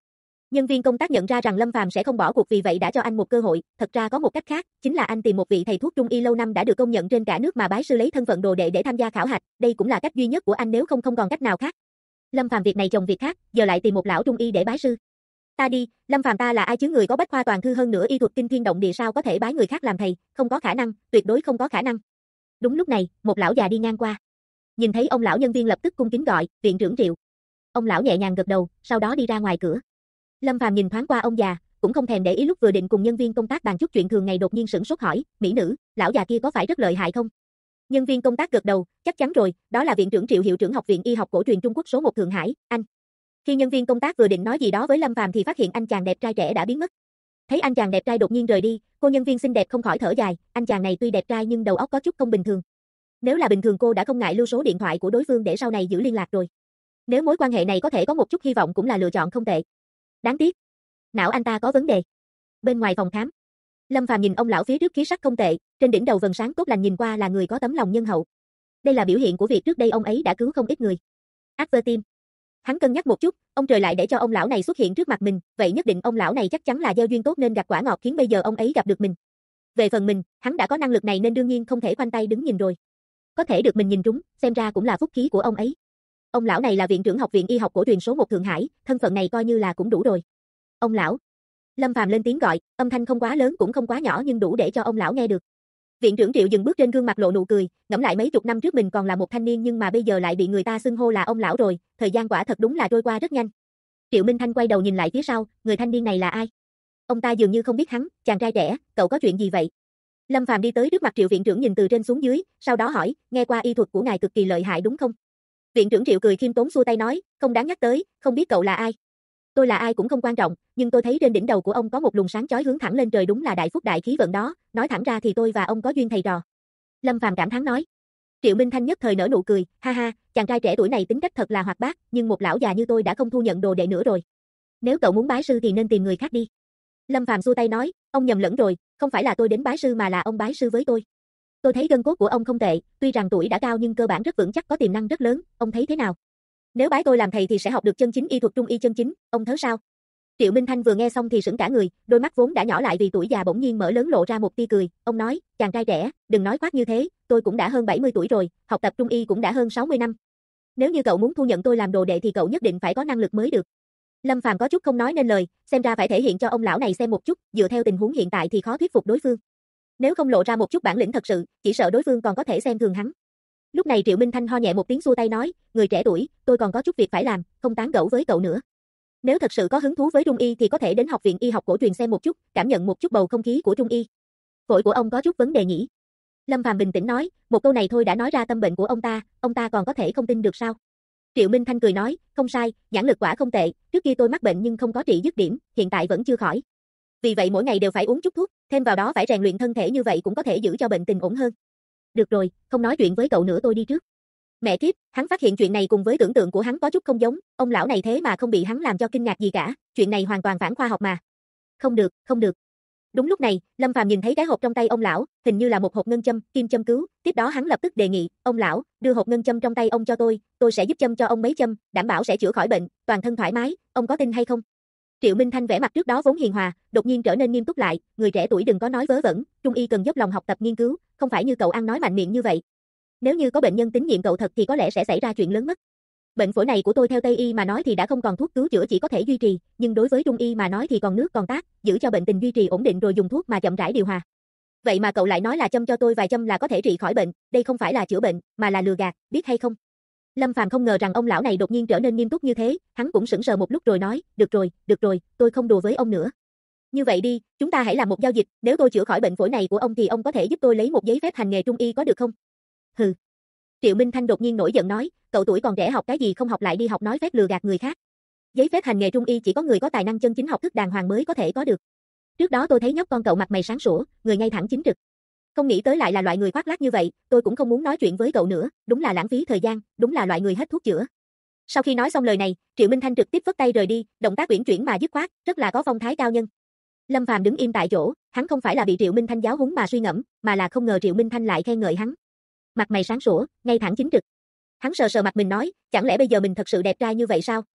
Nhân viên công tác nhận ra rằng Lâm Phàm sẽ không bỏ cuộc vì vậy đã cho anh một cơ hội, thật ra có một cách khác, chính là anh tìm một vị thầy thuốc trung y lâu năm đã được công nhận trên cả nước mà bái sư lấy thân phận đồ đệ để tham gia khảo hạch, đây cũng là cách duy nhất của anh nếu không còn cách nào khác. Lâm Phàm việc này chồng việc khác, giờ lại tìm một lão trung y để bái sư. Ta đi, Lâm Phàm ta là ai chứ, người có bách khoa toàn thư hơn nữa y thuật kinh thiên động địa sao có thể bái người khác làm thầy, không có khả năng, tuyệt đối không có khả năng. Đúng lúc này, một lão già đi ngang qua. Nhìn thấy ông lão, nhân viên lập tức cung kính gọi, viện trưởng Triệu. Ông lão nhẹ nhàng gật đầu, sau đó đi ra ngoài cửa. Lâm Phàm nhìn thoáng qua ông già, cũng không thèm để ý, lúc vừa định cùng nhân viên công tác bàn chút chuyện thường ngày đột nhiên sửng sốt hỏi, mỹ nữ, lão già kia có phải rất lợi hại không? Nhân viên công tác gật đầu, chắc chắn rồi, đó là viện trưởng Triệu, hiệu trưởng Học viện Y học cổ truyền Trung Quốc số 1 Thượng Hải, anh. Khi nhân viên công tác vừa định nói gì đó với Lâm Phàm thì phát hiện anh chàng đẹp trai trẻ đã biến mất. Thấy anh chàng đẹp trai đột nhiên rời đi, cô nhân viên xinh đẹp không khỏi thở dài, anh chàng này tuy đẹp trai nhưng đầu óc có chút không bình thường. Nếu là bình thường cô đã không ngại lưu số điện thoại của đối phương để sau này giữ liên lạc rồi. Nếu mối quan hệ này có thể có một chút hy vọng cũng là lựa chọn không tệ. Đáng tiếc, não anh ta có vấn đề. Bên ngoài phòng khám, Lâm Phàm nhìn ông lão phía trước khí sắc không tệ, trên đỉnh đầu vầng sáng tốt lành, nhìn qua là người có tấm lòng nhân hậu. Đây là biểu hiện của việc trước đây ông ấy đã cứu không ít người. Advertim. Hắn cân nhắc một chút, ông trời lại để cho ông lão này xuất hiện trước mặt mình, vậy nhất định ông lão này chắc chắn là gieo duyên tốt nên gặt quả ngọt khiến bây giờ ông ấy gặp được mình. Về phần mình, hắn đã có năng lực này nên đương nhiên không thể khoanh tay đứng nhìn rồi. Có thể được mình nhìn trúng, xem ra cũng là phúc khí của ông ấy. Ông lão này là viện trưởng Học viện Y học cổ truyền số 1 Thượng Hải, thân phận này coi như là cũng đủ rồi. Ông lão. Lâm Phàm lên tiếng gọi, âm thanh không quá lớn cũng không quá nhỏ nhưng đủ để cho ông lão nghe được. Viện trưởng Triệu dừng bước, trên gương mặt lộ nụ cười, ngẫm lại mấy chục năm trước mình còn là một thanh niên nhưng mà bây giờ lại bị người ta xưng hô là ông lão rồi, thời gian quả thật đúng là trôi qua rất nhanh. Triệu Minh Thanh quay đầu nhìn lại phía sau, người thanh niên này là ai? Ông ta dường như không biết hắn, chàng trai trẻ, cậu có chuyện gì vậy? Lâm Phàm đi tới trước mặt Triệu viện trưởng, nhìn từ trên xuống dưới, sau đó hỏi, nghe qua y thuật của ngài cực kỳ lợi hại đúng không? Viện trưởng Triệu cười khiêm tốn xua tay nói, không đáng nhắc tới, không biết cậu là ai. Tôi là ai cũng không quan trọng, nhưng tôi thấy trên đỉnh đầu của ông có một luồng sáng chói hướng thẳng lên trời, đúng là đại phúc đại khí vận đó, nói thẳng ra thì tôi và ông có duyên thầy trò. Lâm Phàm cảm thán nói. Triệu Minh Thanh nhất thời nở nụ cười, ha ha, chàng trai trẻ tuổi này tính cách thật là hoạt bát, nhưng một lão già như tôi đã không thu nhận đồ đệ nữa rồi. Nếu cậu muốn bái sư thì nên tìm người khác đi. Lâm Phàm xua tay nói, ông nhầm lẫn rồi, không phải là tôi đến bái sư mà là ông bái sư với tôi. Tôi thấy gân cốt của ông không tệ, tuy rằng tuổi đã cao nhưng cơ bản rất vững chắc, có tiềm năng rất lớn, ông thấy thế nào? Nếu bái tôi làm thầy thì sẽ học được chân chính y thuật trung y chân chính, ông thấy sao? Triệu Minh Thanh vừa nghe xong thì sững cả người, đôi mắt vốn đã nhỏ lại vì tuổi già bỗng nhiên mở lớn, lộ ra một tia cười, ông nói, chàng trai trẻ, đừng nói khoác như thế, tôi cũng đã hơn 70 tuổi rồi, học tập trung y cũng đã hơn 60 năm. Nếu như cậu muốn thu nhận tôi làm đồ đệ thì cậu nhất định phải có năng lực mới được. Lâm Phàm có chút không nói nên lời, xem ra phải thể hiện cho ông lão này xem một chút, dựa theo tình huống hiện tại thì khó thuyết phục đối phương. Nếu không lộ ra một chút bản lĩnh thật sự, chỉ sợ đối phương còn có thể xem thường hắn. Lúc này Triệu Minh Thanh ho nhẹ một tiếng xua tay nói, người trẻ tuổi, tôi còn có chút việc phải làm, không tán gẫu với cậu nữa. Nếu thật sự có hứng thú với trung y thì có thể đến Học viện Y học cổ truyền xem một chút, cảm nhận một chút bầu không khí của trung y. Phổi của ông có chút vấn đề nhỉ? Lâm Phàm bình tĩnh nói, một câu này thôi đã nói ra tâm bệnh của ông ta còn có thể không tin được sao? Triệu Minh Thanh cười nói, không sai, nhãn lực quả không tệ, trước kia tôi mắc bệnh nhưng không có trị dứt điểm, hiện tại vẫn chưa khỏi. Vì vậy mỗi ngày đều phải uống chút thuốc, thêm vào đó phải rèn luyện thân thể, như vậy cũng có thể giữ cho bệnh tình ổn hơn. Được rồi, không nói chuyện với cậu nữa, tôi đi trước. Mẹ kiếp, hắn phát hiện chuyện này cùng với tưởng tượng của hắn có chút không giống, ông lão này thế mà không bị hắn làm cho kinh ngạc gì cả, chuyện này hoàn toàn phản khoa học mà. Không được, không được. Đúng lúc này, Lâm Phàm nhìn thấy cái hộp trong tay ông lão, hình như là một hộp ngân châm, kim châm cứu, tiếp đó hắn lập tức đề nghị, ông lão, đưa hộp ngân châm trong tay ông cho tôi sẽ giúp châm cho ông mấy châm, đảm bảo sẽ chữa khỏi bệnh, toàn thân thoải mái, ông có tin hay không? Triệu Minh Thanh vẻ mặt trước đó vốn hiền hòa, đột nhiên trở nên nghiêm túc lại, người trẻ tuổi đừng có nói vớ vẩn, trung y cần dốc lòng học tập nghiên cứu, không phải như cậu ăn nói mạnh miệng như vậy. Nếu như có bệnh nhân tín nhiệm cậu thật thì có lẽ sẽ xảy ra chuyện lớn mất. Bệnh phổi này của tôi theo Tây y mà nói thì đã không còn thuốc cứu chữa, chỉ có thể duy trì, nhưng đối với Trung y mà nói thì còn nước còn tát, giữ cho bệnh tình duy trì ổn định rồi dùng thuốc mà chậm rãi điều hòa. Vậy mà cậu lại nói là châm cho tôi vài châm là có thể trị khỏi bệnh, đây không phải là chữa bệnh, mà là lừa gạt, biết hay không? Lâm Phàm không ngờ rằng ông lão này đột nhiên trở nên nghiêm túc như thế, hắn cũng sững sờ một lúc rồi nói, được rồi, tôi không đùa với ông nữa. Như vậy đi, chúng ta hãy làm một giao dịch, nếu tôi chữa khỏi bệnh phổi này của ông thì ông có thể giúp tôi lấy một giấy phép hành nghề Trung y có được không? Hừ. Triệu Minh Thanh đột nhiên nổi giận nói, cậu tuổi còn trẻ học cái gì không học lại đi học nói phép lừa gạt người khác. Giấy phép hành nghề Trung y chỉ có người có tài năng chân chính học thức đàng hoàng mới có thể có được. Trước đó tôi thấy nhóc con cậu mặt mày sáng sủa, người ngay thẳng chính trực. Không nghĩ tới lại là loại người khoác lác như vậy, tôi cũng không muốn nói chuyện với cậu nữa, đúng là lãng phí thời gian, đúng là loại người hết thuốc chữa. Sau khi nói xong lời này, Triệu Minh Thanh trực tiếp vất tay rời đi, động tác uyển chuyển mà dứt khoát, rất là có phong thái cao nhân. Lâm Phàm đứng im tại chỗ, hắn không phải là bị Triệu Minh Thanh giáo huấn mà suy ngẫm, mà là không ngờ Triệu Minh Thanh lại khen ngợi hắn. Mặt mày sáng sủa, ngay thẳng chính trực. Hắn sờ sờ mặt mình nói, chẳng lẽ bây giờ mình thật sự đẹp trai như vậy sao?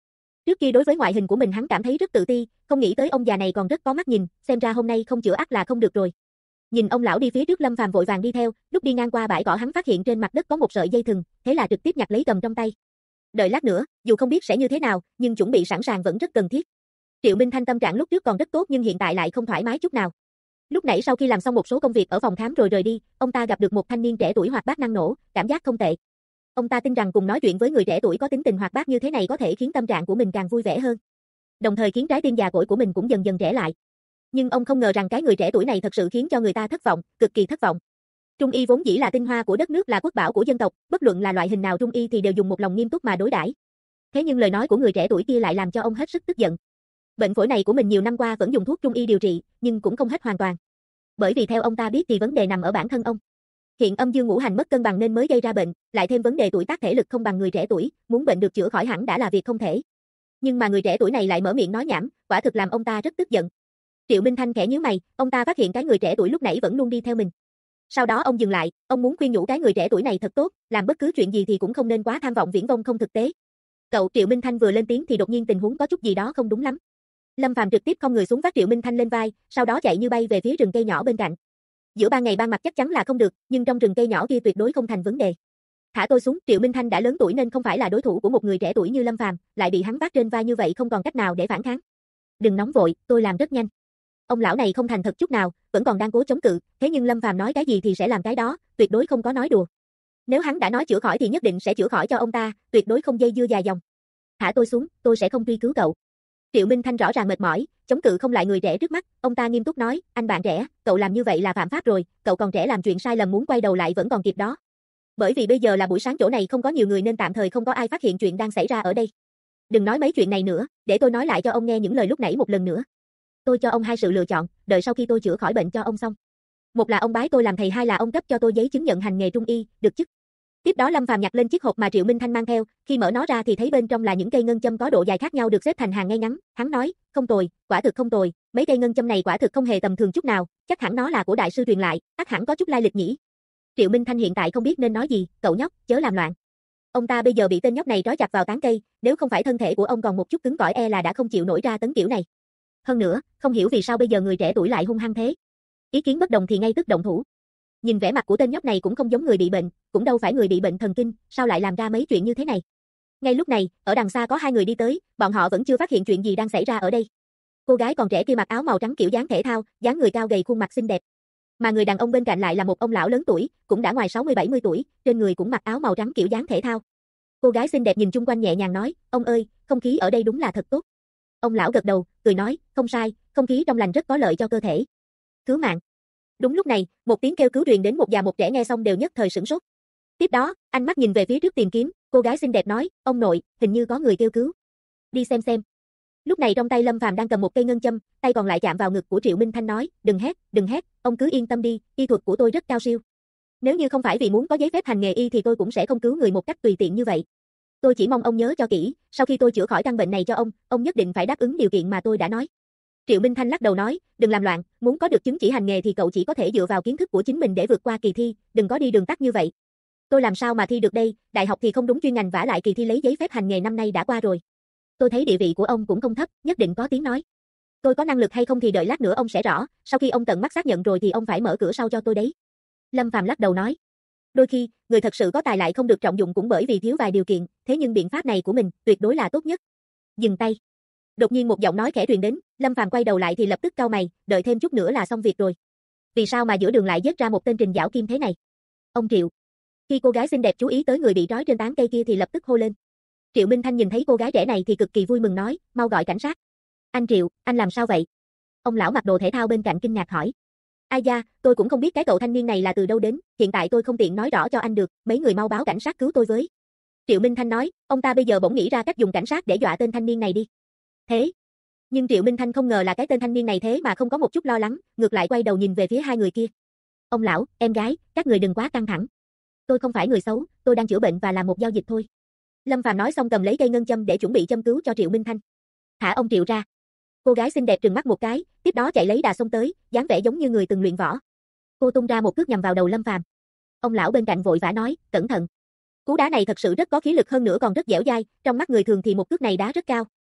Trước kia đối với ngoại hình của mình hắn cảm thấy rất tự ti, không nghĩ tới ông già này còn rất có mắt nhìn, xem ra hôm nay không chữa ắt là không được rồi. Nhìn ông lão đi phía trước, Lâm Phàm vội vàng đi theo, lúc đi ngang qua bãi cỏ hắn phát hiện trên mặt đất có một sợi dây thừng, thế là trực tiếp nhặt lấy cầm trong tay. Đợi lát nữa, dù không biết sẽ như thế nào, nhưng chuẩn bị sẵn sàng vẫn rất cần thiết. Triệu Minh Thanh tâm trạng lúc trước còn rất tốt nhưng hiện tại lại không thoải mái chút nào. Lúc nãy sau khi làm xong một số công việc ở phòng khám rồi rời đi, ông ta gặp được một thanh niên trẻ tuổi hoạt bát năng nổ, cảm giác không tệ. Ông ta tin rằng cùng nói chuyện với người trẻ tuổi có tính tình hoạt bát như thế này có thể khiến tâm trạng của mình càng vui vẻ hơn, đồng thời khiến trái tim già cỗi của mình cũng dần dần trẻ lại. Nhưng ông không ngờ rằng cái người trẻ tuổi này thật sự khiến cho người ta thất vọng, cực kỳ thất vọng. Trung y vốn dĩ là tinh hoa của đất nước, là quốc bảo của dân tộc, bất luận là loại hình nào Trung y thì đều dùng một lòng nghiêm túc mà đối đãi. Thế nhưng lời nói của người trẻ tuổi kia lại làm cho ông hết sức tức giận. Bệnh phổi này của mình nhiều năm qua vẫn dùng thuốc Trung y điều trị, nhưng cũng không hết hoàn toàn. Bởi vì theo ông ta biết thì vấn đề nằm ở bản thân ông. Hiện âm dương ngũ hành mất cân bằng nên mới gây ra bệnh, lại thêm vấn đề tuổi tác thể lực không bằng người trẻ tuổi, muốn bệnh được chữa khỏi hẳn đã là việc không thể. Nhưng mà người trẻ tuổi này lại mở miệng nói nhảm, quả thực làm ông ta rất tức giận. Triệu Minh Thanh khẽ nhíu mày, ông ta phát hiện cái người trẻ tuổi lúc nãy vẫn luôn đi theo mình. Sau đó ông dừng lại, ông muốn khuyên nhủ cái người trẻ tuổi này thật tốt, làm bất cứ chuyện gì thì cũng không nên quá tham vọng viển vông không thực tế. Cậu, Triệu Minh Thanh vừa lên tiếng thì đột nhiên tình huống có chút gì đó không đúng lắm. Lâm Phàm trực tiếp không người xuống vác Triệu Minh Thanh lên vai, sau đó chạy như bay về phía rừng cây nhỏ bên cạnh. Giữa ban ngày ban mặt chắc chắn là không được, nhưng trong rừng cây nhỏ kia tuyệt đối không thành vấn đề. Thả tôi xuống, Triệu Minh Thanh đã lớn tuổi nên không phải là đối thủ của một người trẻ tuổi như Lâm Phàm, lại bị hắn vác trên vai như vậy không còn cách nào để phản kháng. Đừng nóng vội, tôi làm rất nhanh. Ông lão này không thành thật chút nào, vẫn còn đang cố chống cự, thế nhưng Lâm Phàm nói cái gì thì sẽ làm cái đó, tuyệt đối không có nói đùa. Nếu hắn đã nói chữa khỏi thì nhất định sẽ chữa khỏi cho ông ta, tuyệt đối không dây dưa dài dòng. Thả tôi xuống, tôi sẽ không truy cứu cậu. Triệu Minh Thanh rõ ràng mệt mỏi, chống cự không lại người trẻ trước mắt, ông ta nghiêm túc nói, anh bạn trẻ, cậu làm như vậy là phạm pháp rồi, cậu còn trẻ làm chuyện sai lầm muốn quay đầu lại vẫn còn kịp đó. Bởi vì bây giờ là buổi sáng chỗ này không có nhiều người nên tạm thời không có ai phát hiện chuyện đang xảy ra ở đây. Đừng nói mấy chuyện này nữa, để tôi nói lại cho ông nghe những lời lúc nãy một lần nữa. Tôi cho ông hai sự lựa chọn, đợi sau khi tôi chữa khỏi bệnh cho ông xong. Một là ông bái tôi làm thầy, hai là ông cấp cho tôi giấy chứng nhận hành nghề trung y, được chứ? Tiếp đó Lâm Phàm nhặt lên chiếc hộp mà Triệu Minh Thanh mang theo, khi mở nó ra thì thấy bên trong là những cây ngân châm có độ dài khác nhau được xếp thành hàng ngay ngắn, hắn nói, không tồi, quả thực không tồi, mấy cây ngân châm này quả thực không hề tầm thường chút nào, chắc hẳn nó là của đại sư truyền lại, ắt hẳn có chút lai lịch nhỉ. Triệu Minh Thanh hiện tại không biết nên nói gì, cậu nhóc, chớ làm loạn. Ông ta bây giờ bị tên nhóc này trói chặt vào tán cây, nếu không phải thân thể của ông còn một chút cứng cỏi e là đã không chịu nổi ra tấn kiểu này. Hơn nữa, không hiểu vì sao bây giờ người trẻ tuổi lại hung hăng thế. Ý kiến bất đồng thì ngay tức động thủ. Nhìn vẻ mặt của tên nhóc này cũng không giống người bị bệnh, cũng đâu phải người bị bệnh thần kinh, sao lại làm ra mấy chuyện như thế này. Ngay lúc này, ở đằng xa có hai người đi tới, bọn họ vẫn chưa phát hiện chuyện gì đang xảy ra ở đây. Cô gái còn trẻ kia mặc áo màu trắng kiểu dáng thể thao, dáng người cao gầy, khuôn mặt xinh đẹp. Mà người đàn ông bên cạnh lại là một ông lão lớn tuổi, cũng đã ngoài 60-70 tuổi, trên người cũng mặc áo màu trắng kiểu dáng thể thao. Cô gái xinh đẹp nhìn chung quanh nhẹ nhàng nói, ông ơi, không khí ở đây đúng là thật tốt. Ông lão gật đầu, cười nói, không sai, không khí trong lành rất có lợi cho cơ thể. Cứu mạng. Đúng lúc này, một tiếng kêu cứu truyền đến, một già một trẻ nghe xong đều nhất thời sửng sốt. Tiếp đó, ánh mắt nhìn về phía trước tìm kiếm, cô gái xinh đẹp nói, ông nội, hình như có người kêu cứu. Đi xem xem. Lúc này trong tay Lâm Phàm đang cầm một cây ngân châm, tay còn lại chạm vào ngực của Triệu Minh Thanh nói, đừng hét, ông cứ yên tâm đi, y thuật của tôi rất cao siêu. Nếu như không phải vì muốn có giấy phép hành nghề y thì tôi cũng sẽ không cứu người một cách tùy tiện như vậy. Tôi chỉ mong ông nhớ cho kỹ, sau khi tôi chữa khỏi căn bệnh này cho ông nhất định phải đáp ứng điều kiện mà tôi đã nói. Triệu Minh Thanh lắc đầu nói, đừng làm loạn, muốn có được chứng chỉ hành nghề thì cậu chỉ có thể dựa vào kiến thức của chính mình để vượt qua kỳ thi, đừng có đi đường tắt như vậy. Tôi làm sao mà thi được đây, đại học thì không đúng chuyên ngành, vả lại kỳ thi lấy giấy phép hành nghề năm nay đã qua rồi. Tôi thấy địa vị của ông cũng không thấp, nhất định có tiếng nói. Tôi có năng lực hay không thì đợi lát nữa ông sẽ rõ, sau khi ông tận mắt xác nhận rồi thì ông phải mở cửa sau cho tôi đấy. Lâm Phàm lắc đầu nói, đôi khi, người thật sự có tài lại không được trọng dụng cũng bởi vì thiếu vài điều kiện, thế nhưng biện pháp này của mình tuyệt đối là tốt nhất. Dừng tay. Đột nhiên một giọng nói khẽ truyền đến, Lâm Phàm quay đầu lại thì lập tức cau mày, đợi thêm chút nữa là xong việc rồi. Vì sao mà giữa đường lại giết ra một tên Trình Giảo Kim thế này? Ông Triệu. Khi cô gái xinh đẹp chú ý tới người bị trói trên tán cây kia thì lập tức hô lên. Triệu Minh Thanh nhìn thấy cô gái trẻ này thì cực kỳ vui mừng nói, mau gọi cảnh sát. Anh Triệu, anh làm sao vậy? Ông lão mặc đồ thể thao bên cạnh kinh ngạc hỏi. Ai da, tôi cũng không biết cái cậu thanh niên này là từ đâu đến, hiện tại tôi không tiện nói rõ cho anh được, mấy người mau báo cảnh sát cứu tôi với. Triệu Minh Thanh nói, ông ta bây giờ bỗng nghĩ ra cách dùng cảnh sát để dọa tên thanh niên này đi. Thế. Nhưng Triệu Minh Thanh không ngờ là cái tên thanh niên này thế mà không có một chút lo lắng, ngược lại quay đầu nhìn về phía hai người kia. Ông lão, em gái, các người đừng quá căng thẳng. Tôi không phải người xấu, tôi đang chữa bệnh và làm một giao dịch thôi. Lâm Phàm nói xong cầm lấy cây ngân châm để chuẩn bị châm cứu cho Triệu Minh Thanh. Thả ông Triệu ra. Cô gái xinh đẹp trừng mắt một cái, tiếp đó chạy lấy đà xông tới, dáng vẻ giống như người từng luyện võ. Cô tung ra một cước nhằm vào đầu Lâm Phàm. Ông lão bên cạnh vội vã nói, cẩn thận. Cú đá này thật sự rất có khí lực, hơn nữa còn rất dẻo dai, trong mắt người thường thì một cước này đá rất cao.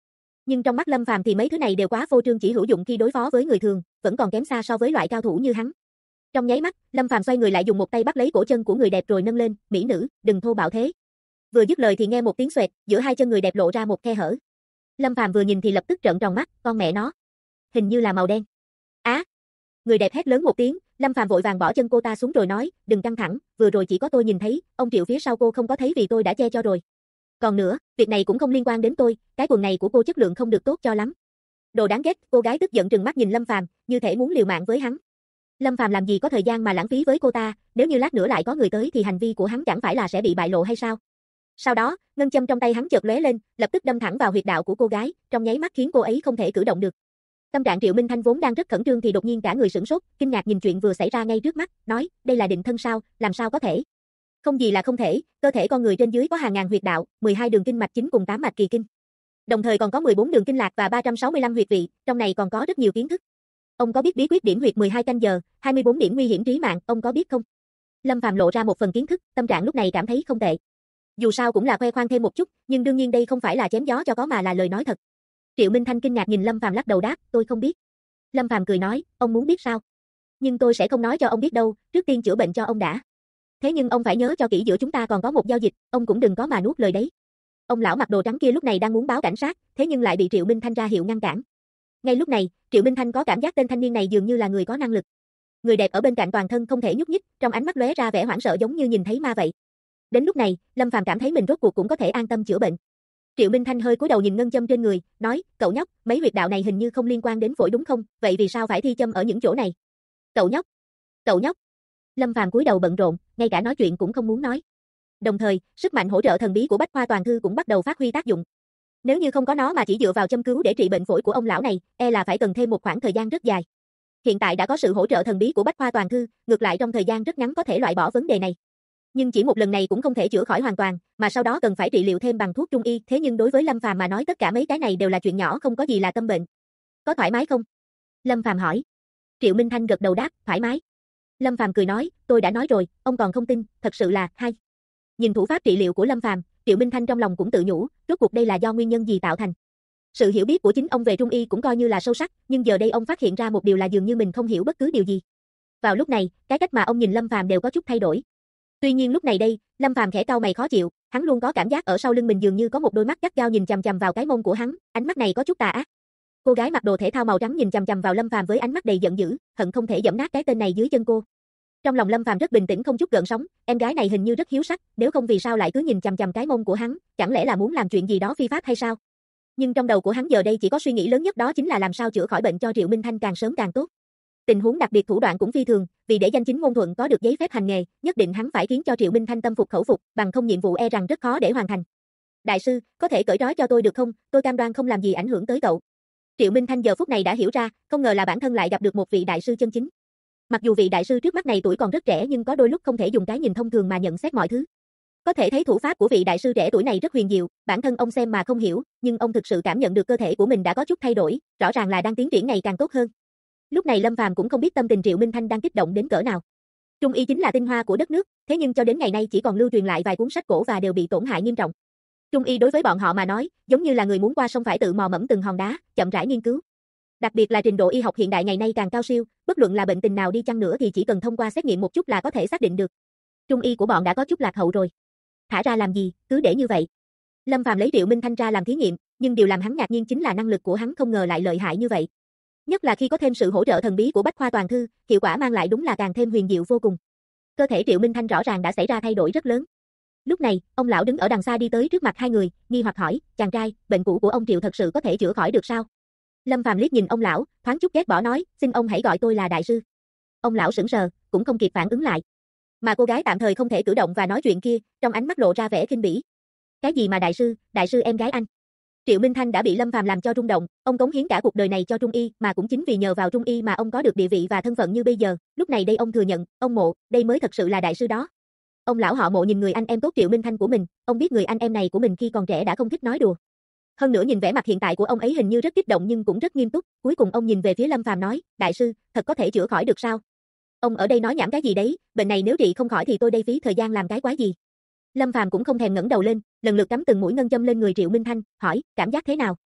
Nhưng trong mắt Lâm Phàm thì mấy thứ này đều quá phô trương, chỉ hữu dụng khi đối phó với người thường, vẫn còn kém xa so với loại cao thủ như hắn. Trong nháy mắt, Lâm Phàm xoay người lại dùng một tay bắt lấy cổ chân của người đẹp rồi nâng lên, "Mỹ nữ, đừng thô bạo thế." Vừa dứt lời thì nghe một tiếng xoẹt, giữa hai chân người đẹp lộ ra một khe hở. Lâm Phàm vừa nhìn thì lập tức trợn tròn mắt, con mẹ nó, hình như là màu đen. Á! Người đẹp hét lớn một tiếng, Lâm Phàm vội vàng bỏ chân cô ta xuống rồi nói, "Đừng căng thẳng, vừa rồi chỉ có tôi nhìn thấy, ông Triệu phía sau cô không có thấy vì tôi đã che cho rồi. Còn nữa, việc này cũng không liên quan đến tôi, cái quần này của cô chất lượng không được tốt cho lắm." Đồ đáng ghét, cô gái tức giận trừng mắt nhìn Lâm Phàm, như thể muốn liều mạng với hắn. Lâm Phàm làm gì có thời gian mà lãng phí với cô ta, nếu như lát nữa lại có người tới thì hành vi của hắn chẳng phải là sẽ bị bại lộ hay sao? Sau đó, ngân châm trong tay hắn chợt lóe lên, lập tức đâm thẳng vào huyệt đạo của cô gái, trong nháy mắt khiến cô ấy không thể cử động được. Tâm trạng Triệu Minh Thanh vốn đang rất khẩn trương thì đột nhiên cả người sửng sốt, kinh ngạc nhìn chuyện vừa xảy ra ngay trước mắt, nói, đây là định thân sao, làm sao có thể? Không gì là không thể, cơ thể con người trên dưới có hàng ngàn huyệt đạo, 12 đường kinh mạch chính cùng 8 mạch kỳ kinh. Đồng thời còn có 14 đường kinh lạc và 365 huyệt vị, trong này còn có rất nhiều kiến thức. Ông có biết bí quyết điểm huyệt 12 canh giờ, 24 điểm nguy hiểm trí mạng, ông có biết không? Lâm Phàm lộ ra một phần kiến thức, tâm trạng lúc này cảm thấy không tệ. Dù sao cũng là khoe khoang thêm một chút, nhưng đương nhiên đây không phải là chém gió cho có mà là lời nói thật. Triệu Minh Thanh kinh ngạc nhìn Lâm Phàm lắc đầu đáp, tôi không biết. Lâm Phàm cười nói, ông muốn biết sao? Nhưng tôi sẽ không nói cho ông biết đâu, trước tiên chữa bệnh cho ông đã. Thế nhưng ông phải nhớ cho kỹ, giữa chúng ta còn có một giao dịch, ông cũng đừng có mà nuốt lời đấy. Ông lão mặc đồ trắng kia lúc này đang muốn báo cảnh sát, thế nhưng lại bị Triệu Minh Thanh ra hiệu ngăn cản. Ngay lúc này, Triệu Minh Thanh có cảm giác tên thanh niên này dường như là người có năng lực. Người đẹp ở bên cạnh toàn thân không thể nhúc nhích, trong ánh mắt lóe ra vẻ hoảng sợ giống như nhìn thấy ma vậy. Đến lúc này, Lâm Phàm cảm thấy mình rốt cuộc cũng có thể an tâm chữa bệnh. Triệu Minh Thanh hơi cúi đầu nhìn ngân châm trên người, nói, cậu nhóc, mấy huyệt đạo này hình như không liên quan đến phổi đúng không, vậy vì sao phải thi châm ở những chỗ này? Cậu nhóc. Lâm Phàm cúi đầu bận rộn, ngay cả nói chuyện cũng không muốn nói. Đồng thời, sức mạnh hỗ trợ thần bí của Bách Khoa Toàn Thư cũng bắt đầu phát huy tác dụng. Nếu như không có nó mà chỉ dựa vào châm cứu để trị bệnh phổi của ông lão này, e là phải cần thêm một khoảng thời gian rất dài. Hiện tại đã có sự hỗ trợ thần bí của Bách Khoa Toàn Thư, ngược lại trong thời gian rất ngắn có thể loại bỏ vấn đề này. Nhưng chỉ một lần này cũng không thể chữa khỏi hoàn toàn, mà sau đó cần phải trị liệu thêm bằng thuốc trung y, thế nhưng đối với Lâm Phàm mà nói tất cả mấy cái này đều là chuyện nhỏ, không có gì là tâm bệnh. Có thoải mái không? Lâm Phàm hỏi. Triệu Minh Thanh gật đầu đáp, thoải mái. Lâm Phàm cười nói, tôi đã nói rồi, ông còn không tin, thật sự là hay. Nhìn thủ pháp trị liệu của Lâm Phàm, Triệu Minh Thanh trong lòng cũng tự nhủ, rốt cuộc đây là do nguyên nhân gì tạo thành. Sự hiểu biết của chính ông về trung y cũng coi như là sâu sắc, nhưng giờ đây ông phát hiện ra một điều là dường như mình không hiểu bất cứ điều gì. Vào lúc này, cái cách mà ông nhìn Lâm Phàm đều có chút thay đổi. Tuy nhiên lúc này đây, Lâm Phàm khẽ cau mày khó chịu, hắn luôn có cảm giác ở sau lưng mình dường như có một đôi mắt gắt gao nhìn chằm chằm vào cái mông của hắn, ánh mắt này có chút tà ác. Cô gái mặc đồ thể thao màu trắng nhìn chằm chằm vào Lâm Phàm với ánh mắt đầy giận dữ, hận không thể giẫm nát cái tên này dưới chân cô. Trong lòng Lâm Phàm rất bình tĩnh không chút gợn sóng, em gái này hình như rất hiếu sắc, nếu không vì sao lại cứ nhìn chằm chằm cái mông của hắn, chẳng lẽ là muốn làm chuyện gì đó phi pháp hay sao? Nhưng trong đầu của hắn giờ đây chỉ có suy nghĩ lớn nhất, đó chính là làm sao chữa khỏi bệnh cho Triệu Minh Thanh càng sớm càng tốt. Tình huống đặc biệt thủ đoạn cũng phi thường, vì để danh chính ngôn thuận có được giấy phép hành nghề, nhất định hắn phải khiến cho Triệu Minh Thanh tâm phục khẩu phục, bằng không nhiệm vụ e rằng rất khó để hoàn thành. Đại sư, có thể cởi trói cho tôi được không? Tôi cam đoan không làm gì ảnh hưởng tới cậu. Triệu Minh Thanh giờ phút này đã hiểu ra, không ngờ là bản thân lại gặp được một vị đại sư chân chính. Mặc dù vị đại sư trước mắt này tuổi còn rất trẻ nhưng có đôi lúc không thể dùng cái nhìn thông thường mà nhận xét mọi thứ. Có thể thấy thủ pháp của vị đại sư trẻ tuổi này rất huyền diệu, bản thân ông xem mà không hiểu, nhưng ông thực sự cảm nhận được cơ thể của mình đã có chút thay đổi, rõ ràng là đang tiến triển ngày càng tốt hơn. Lúc này Lâm Phàm cũng không biết tâm tình Triệu Minh Thanh đang kích động đến cỡ nào. Trung y chính là tinh hoa của đất nước, thế nhưng cho đến ngày nay chỉ còn lưu truyền lại vài cuốn sách cổ và đều bị tổn hại nghiêm trọng. Trung y đối với bọn họ mà nói, giống như là người muốn qua sông phải tự mò mẫm từng hòn đá, chậm rãi nghiên cứu. Đặc biệt là trình độ y học hiện đại ngày nay càng cao siêu, bất luận là bệnh tình nào đi chăng nữa thì chỉ cần thông qua xét nghiệm một chút là có thể xác định được. Trung y của bọn đã có chút lạc hậu rồi. Thả ra làm gì, cứ để như vậy. Lâm Phàm lấy Triệu Minh Thanh ra làm thí nghiệm, nhưng điều làm hắn ngạc nhiên chính là năng lực của hắn không ngờ lại lợi hại như vậy. Nhất là khi có thêm sự hỗ trợ thần bí của Bách Khoa Toàn Thư, hiệu quả mang lại đúng là càng thêm huyền diệu vô cùng. Cơ thể Triệu Minh Thanh rõ ràng đã xảy ra thay đổi rất lớn. Lúc này, ông lão đứng ở đằng xa đi tới trước mặt hai người, nghi hoặc hỏi, chàng trai, bệnh cũ của ông Triệu thật sự có thể chữa khỏi được sao? Lâm Phàm liếc nhìn ông lão, thoáng chút ghét bỏ nói, xin ông hãy gọi tôi là đại sư. Ông lão sững sờ, cũng không kịp phản ứng lại. Mà cô gái tạm thời không thể cử động và nói chuyện kia, trong ánh mắt lộ ra vẻ khinh bỉ. Cái gì mà đại sư em gái anh? Triệu Minh Thanh đã bị Lâm Phàm làm cho rung động, ông cống hiến cả cuộc đời này cho Trung y, mà cũng chính vì nhờ vào Trung y mà ông có được địa vị và thân phận như bây giờ, lúc này đây ông thừa nhận, ông Mộ, đây mới thật sự là đại sư đó. Ông lão họ Mộ nhìn người anh em tốt Triệu Minh Thanh của mình, ông biết người anh em này của mình khi còn trẻ đã không thích nói đùa. Hơn nữa nhìn vẻ mặt hiện tại của ông ấy hình như rất kích động nhưng cũng rất nghiêm túc, cuối cùng ông nhìn về phía Lâm Phàm nói, đại sư, thật có thể chữa khỏi được sao? Ông ở đây nói nhảm cái gì đấy, bệnh này nếu trị không khỏi thì tôi đây phí thời gian làm cái quái gì? Lâm Phàm cũng không thèm ngẩng đầu lên, lần lượt cắm từng mũi ngân châm lên người Triệu Minh Thanh, hỏi, cảm giác thế nào?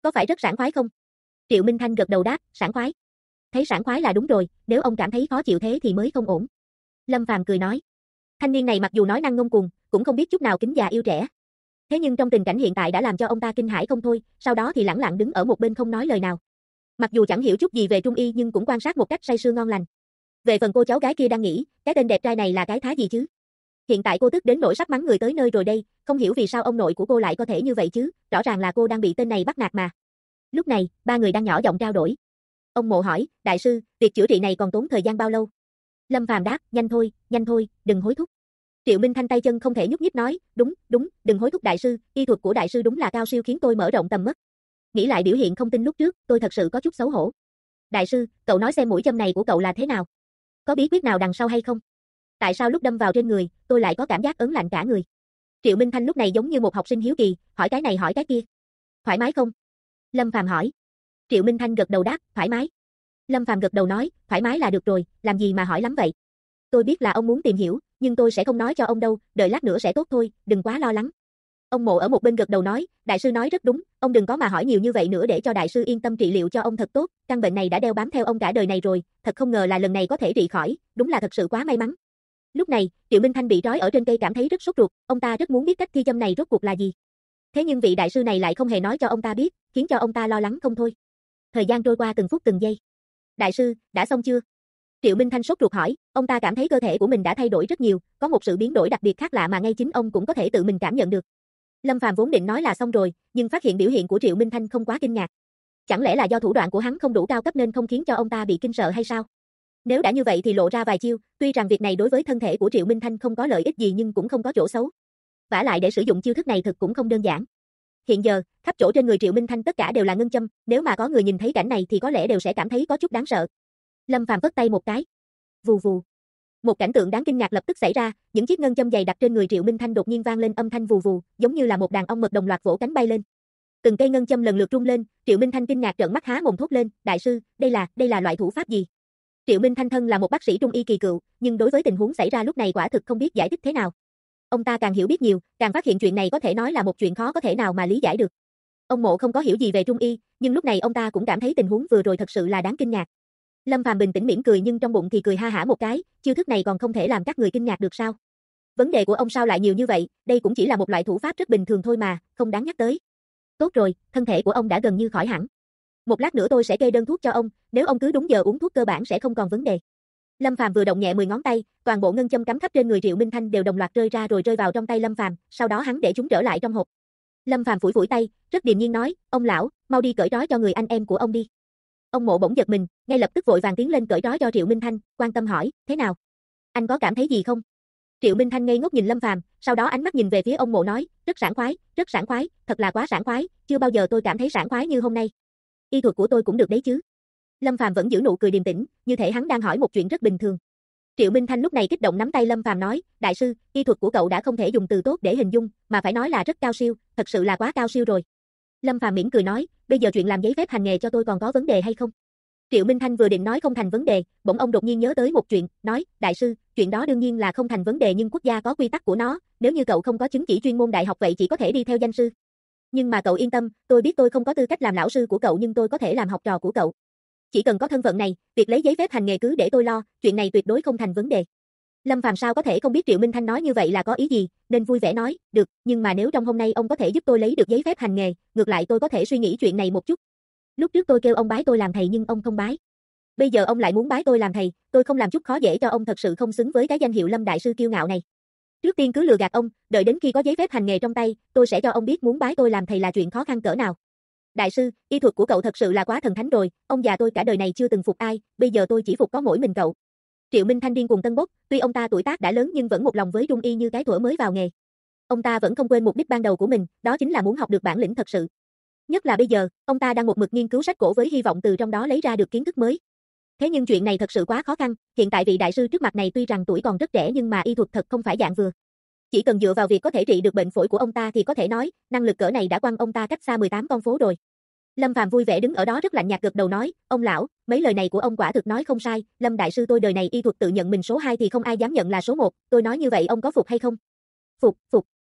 có phải rất sảng khoái không? Triệu Minh Thanh gật đầu đáp, sảng khoái. Thấy sảng khoái là đúng rồi, nếu ông cảm thấy khó chịu thế thì mới không ổn. Lâm Phàm cười nói. Thanh niên này mặc dù nói năng ngông cuồng, cũng không biết chút nào kính già yêu trẻ. Thế nhưng trong tình cảnh hiện tại đã làm cho ông ta kinh hãi không thôi, sau đó thì lẳng lặng đứng ở một bên không nói lời nào. Mặc dù chẳng hiểu chút gì về trung y nhưng cũng quan sát một cách say sưa ngon lành. Về phần cô cháu gái kia đang nghĩ, cái tên đẹp trai này là cái thá gì chứ? Hiện tại cô tức đến nỗi sắp mắng người tới nơi rồi đây, không hiểu vì sao ông nội của cô lại có thể như vậy chứ, rõ ràng là cô đang bị tên này bắt nạt mà. Lúc này, ba người đang nhỏ giọng trao đổi. Ông Mộ hỏi, đại sư, việc chữa trị này còn tốn thời gian bao lâu? Lâm Phàm đáp, nhanh thôi, đừng hối thúc. Triệu Minh Thanh tay chân không thể nhúc nhích nói, đúng, đừng hối thúc đại sư, y thuật của đại sư đúng là cao siêu khiến tôi mở rộng tầm mắt. Nghĩ lại biểu hiện không tin lúc trước, tôi thật sự có chút xấu hổ. Đại sư, cậu nói xem mũi châm này của cậu là thế nào? Có bí quyết nào đằng sau hay không? Tại sao lúc đâm vào trên người, tôi lại có cảm giác ớn lạnh cả người? Triệu Minh Thanh lúc này giống như một học sinh hiếu kỳ, hỏi cái này hỏi cái kia. Thoải mái không? Lâm Phàm hỏi. Triệu Minh Thanh gật đầu đáp, thoải mái. Lâm Phàm gật đầu nói, thoải mái là được rồi, làm gì mà hỏi lắm vậy? Tôi biết là ông muốn tìm hiểu, nhưng tôi sẽ không nói cho ông đâu, đợi lát nữa sẽ tốt thôi, đừng quá lo lắng. Ông Mộ ở một bên gật đầu nói, đại sư nói rất đúng, ông đừng có mà hỏi nhiều như vậy nữa để cho đại sư yên tâm trị liệu cho ông thật tốt, căn bệnh này đã đeo bám theo ông cả đời này rồi, thật không ngờ là lần này có thể trị khỏi, đúng là thật sự quá may mắn. Lúc này, Triệu Minh Thanh bị trói ở trên cây cảm thấy rất sốt ruột, ông ta rất muốn biết cách thi châm này rốt cuộc là gì. Thế nhưng vị đại sư này lại không hề nói cho ông ta biết, khiến cho ông ta lo lắng không thôi. Thời gian trôi qua từng phút từng giây. Đại sư, đã xong chưa? Triệu Minh Thanh sốt ruột hỏi, ông ta cảm thấy cơ thể của mình đã thay đổi rất nhiều, có một sự biến đổi đặc biệt khác lạ mà ngay chính ông cũng có thể tự mình cảm nhận được. Lâm Phàm vốn định nói là xong rồi, nhưng phát hiện biểu hiện của Triệu Minh Thanh không quá kinh ngạc. Chẳng lẽ là do thủ đoạn của hắn không đủ cao cấp nên không khiến cho ông ta bị kinh sợ hay sao? Nếu đã như vậy thì lộ ra vài chiêu, tuy rằng việc này đối với thân thể của Triệu Minh Thanh không có lợi ích gì nhưng cũng không có chỗ xấu. Vả lại để sử dụng chiêu thức này thực cũng không đơn giản. Hiện giờ, khắp chỗ trên người Triệu Minh Thanh tất cả đều là ngân châm, nếu mà có người nhìn thấy cảnh này thì có lẽ đều sẽ cảm thấy có chút đáng sợ. Lâm Phàm vất tay một cái. Vù vù. Một cảnh tượng đáng kinh ngạc lập tức xảy ra, những chiếc ngân châm dày đặc trên người Triệu Minh Thanh đột nhiên vang lên âm thanh vù vù, giống như là một đàn ong mật đồng loạt vỗ cánh bay lên. Từng cây ngân châm lần lượt rung lên, Triệu Minh Thanh kinh ngạc trợn mắt há mồm thốt lên, đại sư, đây là loại thủ pháp gì? Triệu Minh Thanh thân là một bác sĩ trung y kỳ cựu, nhưng đối với tình huống xảy ra lúc này quả thực không biết giải thích thế nào. Ông ta càng hiểu biết nhiều, càng phát hiện chuyện này có thể nói là một chuyện khó có thể nào mà lý giải được. Ông Mộ không có hiểu gì về trung y, nhưng lúc này ông ta cũng cảm thấy tình huống vừa rồi thật sự là đáng kinh ngạc. Lâm Phàm bình tĩnh mỉm cười nhưng trong bụng thì cười ha hả một cái, chiêu thức này còn không thể làm các người kinh ngạc được sao? Vấn đề của ông sao lại nhiều như vậy, đây cũng chỉ là một loại thủ pháp rất bình thường thôi mà, không đáng nhắc tới. Tốt rồi, thân thể của ông đã gần như khỏi hẳn. Một lát nữa tôi sẽ kê đơn thuốc cho ông, nếu ông cứ đúng giờ uống thuốc cơ bản sẽ không còn vấn đề. Lâm Phàm vừa động nhẹ 10 ngón tay, toàn bộ ngân châm cắm khắp trên người Triệu Minh Thanh đều đồng loạt rơi ra rồi rơi vào trong tay Lâm Phàm, sau đó hắn để chúng trở lại trong hộp. Lâm Phàm phủi phủi tay, rất điềm nhiên nói, ông lão, mau đi cởi trói cho người anh em của ông đi. Ông Mộ bỗng giật mình, ngay lập tức vội vàng tiến lên cởi trói cho Triệu Minh Thanh, quan tâm hỏi, thế nào? Anh có cảm thấy gì không? Triệu Minh Thanh ngây ngốc nhìn Lâm Phàm, sau đó ánh mắt nhìn về phía ông Mộ nói, rất sảng khoái, thật là quá sảng khoái, chưa bao giờ tôi cảm thấy sảng khoái như hôm nay. Y thuật của tôi cũng được đấy chứ? Lâm Phàm vẫn giữ nụ cười điềm tĩnh, như thể hắn đang hỏi một chuyện rất bình thường. Triệu Minh Thanh lúc này kích động nắm tay Lâm Phàm nói, đại sư, y thuật của cậu đã không thể dùng từ tốt để hình dung, mà phải nói là rất cao siêu, thật sự là quá cao siêu rồi. Lâm Phàm mỉm cười nói, bây giờ chuyện làm giấy phép hành nghề cho tôi còn có vấn đề hay không? Triệu Minh Thanh vừa định nói không thành vấn đề, bỗng ông đột nhiên nhớ tới một chuyện, nói, đại sư, chuyện đó đương nhiên là không thành vấn đề nhưng quốc gia có quy tắc của nó, nếu như cậu không có chứng chỉ chuyên môn đại học vậy chỉ có thể đi theo danh sư. Nhưng mà cậu yên tâm, tôi biết tôi không có tư cách làm lão sư của cậu nhưng tôi có thể làm học trò của cậu. Chỉ cần có thân phận này, việc lấy giấy phép hành nghề cứ để tôi lo, chuyện này tuyệt đối không thành vấn đề. Lâm Phàm sao có thể không biết Triệu Minh Thanh nói như vậy là có ý gì, nên vui vẻ nói, được, nhưng mà nếu trong hôm nay ông có thể giúp tôi lấy được giấy phép hành nghề, ngược lại tôi có thể suy nghĩ chuyện này một chút. Lúc trước tôi kêu ông bái tôi làm thầy nhưng ông không bái. Bây giờ ông lại muốn bái tôi làm thầy, tôi không làm chút khó dễ cho ông thật sự không xứng với cái danh hiệu Lâm đại sư kiêu ngạo này. Trước tiên cứ lừa gạt ông, đợi đến khi có giấy phép hành nghề trong tay, tôi sẽ cho ông biết muốn bái tôi làm thầy là chuyện khó khăn cỡ nào. Đại sư, y thuật của cậu thật sự là quá thần thánh rồi, ông già tôi cả đời này chưa từng phục ai, bây giờ tôi chỉ phục có mỗi mình cậu. Triệu Minh Thanh điên cuồng tân bốc, tuy ông ta tuổi tác đã lớn nhưng vẫn một lòng với trung y như cái thuở mới vào nghề. Ông ta vẫn không quên mục đích ban đầu của mình, đó chính là muốn học được bản lĩnh thật sự. Nhất là bây giờ, ông ta đang một mực nghiên cứu sách cổ với hy vọng từ trong đó lấy ra được kiến thức mới. Thế nhưng chuyện này thật sự quá khó khăn, hiện tại vị đại sư trước mặt này tuy rằng tuổi còn rất trẻ nhưng mà y thuật thật không phải dạng vừa. Chỉ cần dựa vào việc có thể trị được bệnh phổi của ông ta thì có thể nói, năng lực cỡ này đã quăng ông ta cách xa 18 con phố rồi. Lâm Phàm vui vẻ đứng ở đó rất lạnh nhạt gật đầu nói, ông lão, mấy lời này của ông quả thực nói không sai, Lâm đại sư tôi đời này y thuật tự nhận mình số 2 thì không ai dám nhận là số 1, tôi nói như vậy ông có phục hay không? Phục.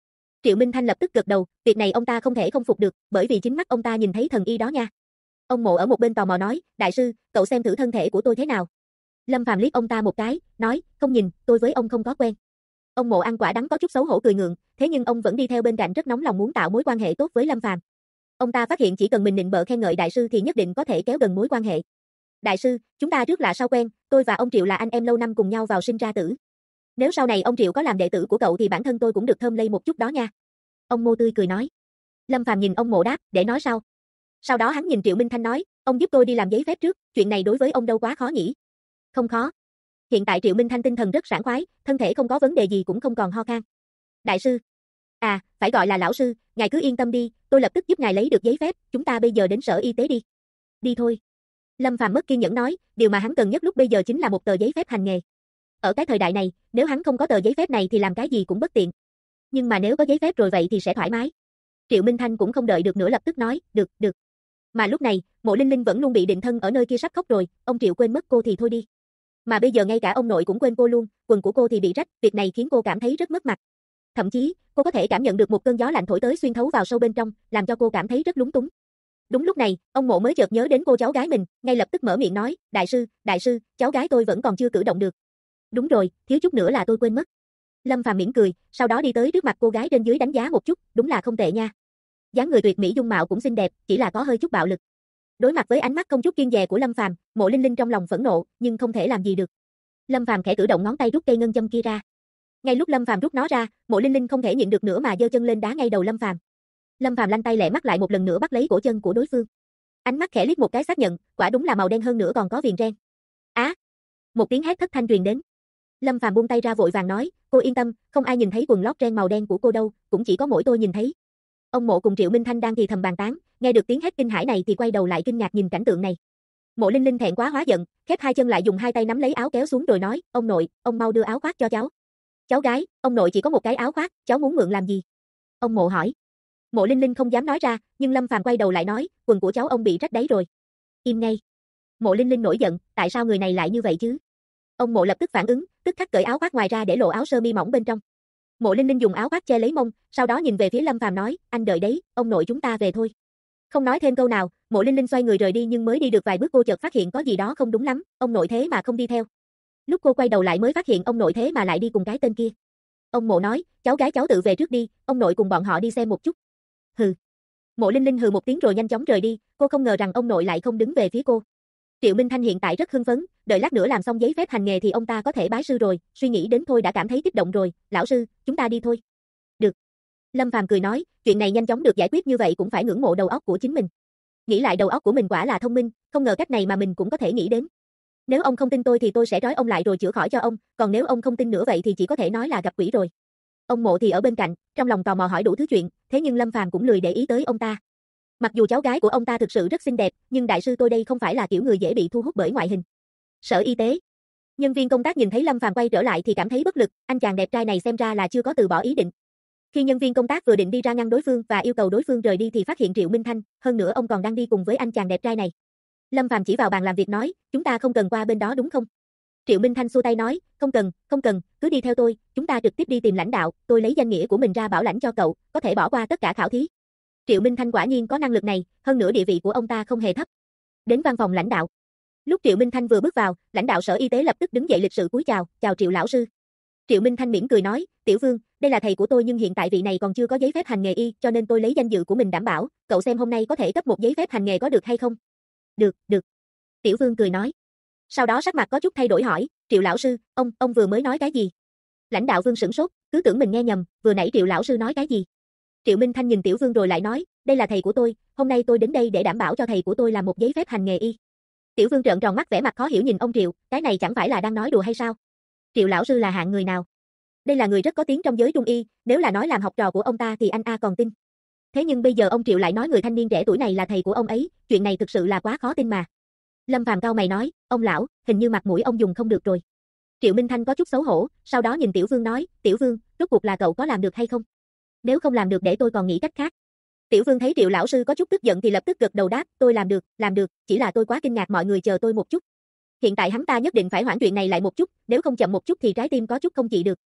Triệu Minh Thanh lập tức gật đầu, việc này ông ta không thể không phục được, bởi vì chính mắt ông ta nhìn thấy thần y đó nha. Ông Mộ ở một bên tò mò nói, đại sư, cậu xem thử thân thể của tôi thế nào. Lâm Phàm liếc ông ta một cái, nói, không nhìn, tôi với ông không có quen. Ông Mộ ăn quả đắng có chút xấu hổ cười ngượng, thế nhưng ông vẫn đi theo bên cạnh rất nóng lòng muốn tạo mối quan hệ tốt với Lâm Phàm. Ông ta phát hiện chỉ cần mình nịnh bợ khen ngợi đại sư thì nhất định có thể kéo gần mối quan hệ. Đại sư, chúng ta trước lạ sau quen, tôi và ông Triệu là anh em lâu năm cùng nhau vào sinh ra tử. Nếu sau này ông Triệu có làm đệ tử của cậu thì bản thân tôi cũng được thơm lây một chút đó nha. Ông Mộ tươi cười nói. Lâm Phàm nhìn ông Mộ đáp, để nói sau. Sau đó hắn nhìn Triệu Minh Thanh nói, ông giúp tôi đi làm giấy phép trước, chuyện này đối với ông đâu quá khó nhỉ? Không khó. Hiện tại Triệu Minh Thanh tinh thần rất sảng khoái, thân thể không có vấn đề gì cũng không còn ho khan. Đại sư. À, phải gọi là lão sư, ngài cứ yên tâm đi, tôi lập tức giúp ngài lấy được giấy phép, chúng ta bây giờ đến sở y tế đi. Đi thôi. Lâm Phàm mất kiên nhẫn nói, điều mà hắn cần nhất lúc bây giờ chính là một tờ giấy phép hành nghề. Ở cái thời đại này, nếu hắn không có tờ giấy phép này thì làm cái gì cũng bất tiện. Nhưng mà nếu có giấy phép rồi vậy thì sẽ thoải mái. Triệu Minh Thanh cũng không đợi được nữa lập tức nói, được, được. Mà lúc này, Mộ Linh Linh vẫn luôn bị định thân ở nơi kia sắp khóc rồi, ông Triệu quên mất cô thì thôi đi. Mà bây giờ ngay cả ông nội cũng quên cô luôn, quần của cô thì bị rách, việc này khiến cô cảm thấy rất mất mặt. Thậm chí, cô có thể cảm nhận được một cơn gió lạnh thổi tới xuyên thấu vào sâu bên trong, làm cho cô cảm thấy rất lúng túng. Đúng lúc này, ông Mộ mới chợt nhớ đến cô cháu gái mình, ngay lập tức mở miệng nói, đại sư, cháu gái tôi vẫn còn chưa cử động được. Đúng rồi, thiếu chút nữa là tôi quên mất. Lâm Phàm mỉm cười, sau đó đi tới trước mặt cô gái trên dưới đánh giá một chút, đúng là không tệ nha. Dáng người tuyệt mỹ dung mạo cũng xinh đẹp, chỉ là có hơi chút bạo lực. Đối mặt với ánh mắt không chút kiêng dè của Lâm Phàm, Mộ Linh Linh trong lòng phẫn nộ, nhưng không thể làm gì được. Lâm Phàm khẽ cử động ngón tay rút cây ngân châm kia ra. Ngay lúc Lâm Phàm rút nó ra, Mộ Linh Linh không thể nhịn được nữa mà giơ chân lên đá ngay đầu Lâm Phàm. Lâm Phàm lanh tay lẹ mắt lại một lần nữa bắt lấy cổ chân của đối phương. Ánh mắt khẽ liếc một cái xác nhận, quả đúng là màu đen hơn nữa còn có viền ren. Á! Một tiếng hét thất thanh truyền đến. Lâm Phàm buông tay ra vội vàng nói, cô yên tâm, không ai nhìn thấy quần lót ren màu đen của cô đâu, cũng chỉ có mỗi tôi nhìn thấy. Ông Mộ cùng Triệu Minh Thanh đang thì thầm bàn tán, nghe được tiếng hét kinh hãi này thì quay đầu lại kinh ngạc nhìn cảnh tượng này. Mộ Linh Linh thẹn quá hóa giận, khép hai chân lại dùng hai tay nắm lấy áo kéo xuống rồi nói, ông nội, ông mau đưa áo khoác cho cháu. Cháu gái, ông nội chỉ có một cái áo khoác, cháu muốn mượn làm gì? Ông Mộ hỏi. Mộ Linh Linh không dám nói ra, nhưng Lâm Phàm quay đầu lại nói, quần của cháu ông bị rách đáy rồi. Im ngay. Mộ Linh Linh nổi giận, tại sao người này lại như vậy chứ? Ông Mộ lập tức phản ứng, tức khắc cởi áo khoác ngoài ra để lộ áo sơ mi mỏng bên trong. Mộ Linh Linh dùng áo khoác che lấy mông, sau đó nhìn về phía Lâm Phàm nói, anh đợi đấy, ông nội chúng ta về thôi. Không nói thêm câu nào, Mộ Linh Linh xoay người rời đi nhưng mới đi được vài bước cô chợt phát hiện có gì đó không đúng lắm, ông nội thế mà không đi theo. Lúc cô quay đầu lại mới phát hiện ông nội thế mà lại đi cùng cái tên kia. Ông Mộ nói, cháu gái cháu tự về trước đi, ông nội cùng bọn họ đi xem một chút. Hừ. Mộ Linh Linh hừ một tiếng rồi nhanh chóng rời đi, cô không ngờ rằng ông nội lại không đứng về phía cô. Triệu Minh Thanh hiện tại rất hưng phấn, đợi lát nữa làm xong giấy phép hành nghề thì ông ta có thể bái sư rồi, suy nghĩ đến thôi đã cảm thấy kích động rồi, lão sư, chúng ta đi thôi. Được. Lâm Phàm cười nói, chuyện này nhanh chóng được giải quyết như vậy cũng phải ngưỡng mộ đầu óc của chính mình. Nghĩ lại đầu óc của mình quả là thông minh, không ngờ cách này mà mình cũng có thể nghĩ đến. Nếu ông không tin tôi thì tôi sẽ trói ông lại rồi chữa khỏi cho ông, còn nếu ông không tin nữa vậy thì chỉ có thể nói là gặp quỷ rồi. Ông Mộ thì ở bên cạnh, trong lòng tò mò hỏi đủ thứ chuyện, thế nhưng Lâm Phàm cũng lười để ý tới ông ta. Mặc dù cháu gái của ông ta thực sự rất xinh đẹp, nhưng đại sư tôi đây không phải là kiểu người dễ bị thu hút bởi ngoại hình. Sở y tế. Nhân viên công tác nhìn thấy Lâm Phàm quay trở lại thì cảm thấy bất lực, anh chàng đẹp trai này xem ra là chưa có từ bỏ ý định. Khi nhân viên công tác vừa định đi ra ngăn đối phương và yêu cầu đối phương rời đi thì phát hiện Triệu Minh Thanh, hơn nữa ông còn đang đi cùng với anh chàng đẹp trai này. Lâm Phàm chỉ vào bàn làm việc nói, chúng ta không cần qua bên đó đúng không? Triệu Minh Thanh xua tay nói, không cần, cứ đi theo tôi, chúng ta trực tiếp đi tìm lãnh đạo, tôi lấy danh nghĩa của mình ra bảo lãnh cho cậu, có thể bỏ qua tất cả khảo thí. Triệu Minh Thanh quả nhiên có năng lực này, hơn nữa địa vị của ông ta không hề thấp. Đến văn phòng lãnh đạo. Lúc Triệu Minh Thanh vừa bước vào, lãnh đạo sở y tế lập tức đứng dậy lịch sự cúi chào, chào Triệu lão sư. Triệu Minh Thanh mỉm cười nói, Tiểu Vương, đây là thầy của tôi nhưng hiện tại vị này còn chưa có giấy phép hành nghề y, cho nên tôi lấy danh dự của mình đảm bảo, cậu xem hôm nay có thể cấp một giấy phép hành nghề có được hay không? Được, được. Tiểu Vương cười nói. Sau đó sắc mặt có chút thay đổi hỏi, Triệu lão sư, ông vừa mới nói cái gì? Lãnh đạo Vương sửng sốt, cứ tưởng mình nghe nhầm, vừa nãy Triệu lão sư nói cái gì? Triệu Minh Thanh nhìn Tiểu Vương rồi lại nói, đây là thầy của tôi, hôm nay tôi đến đây để đảm bảo cho thầy của tôi làm một giấy phép hành nghề y. Tiểu Vương trợn tròn mắt vẻ mặt khó hiểu nhìn ông Triệu, cái này chẳng phải là đang nói đùa hay sao? Triệu lão sư là hạng người nào? Đây là người rất có tiếng trong giới trung y, nếu là nói làm học trò của ông ta thì anh còn tin. Thế nhưng bây giờ ông Triệu lại nói người thanh niên trẻ tuổi này là thầy của ông ấy, chuyện này thực sự là quá khó tin mà. Lâm Phàm cau mày nói, ông lão, hình như mặt mũi ông dùng không được rồi. Triệu Minh Thanh có chút xấu hổ, sau đó nhìn Tiểu Vương nói, Tiểu Vương, rốt cuộc là cậu có làm được hay không? Nếu không làm được để tôi còn nghĩ cách khác. Tiểu Vương thấy Triệu lão sư có chút tức giận thì lập tức gật đầu đáp, tôi làm được, chỉ là tôi quá kinh ngạc mọi người chờ tôi một chút. Hiện tại hắn ta nhất định phải hoãn chuyện này lại một chút, nếu không chậm một chút thì trái tim có chút không chịu được.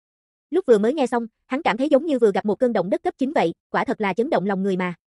Lúc vừa mới nghe xong, hắn cảm thấy giống như vừa gặp một cơn động đất cấp 9 vậy, quả thật là chấn động lòng người mà.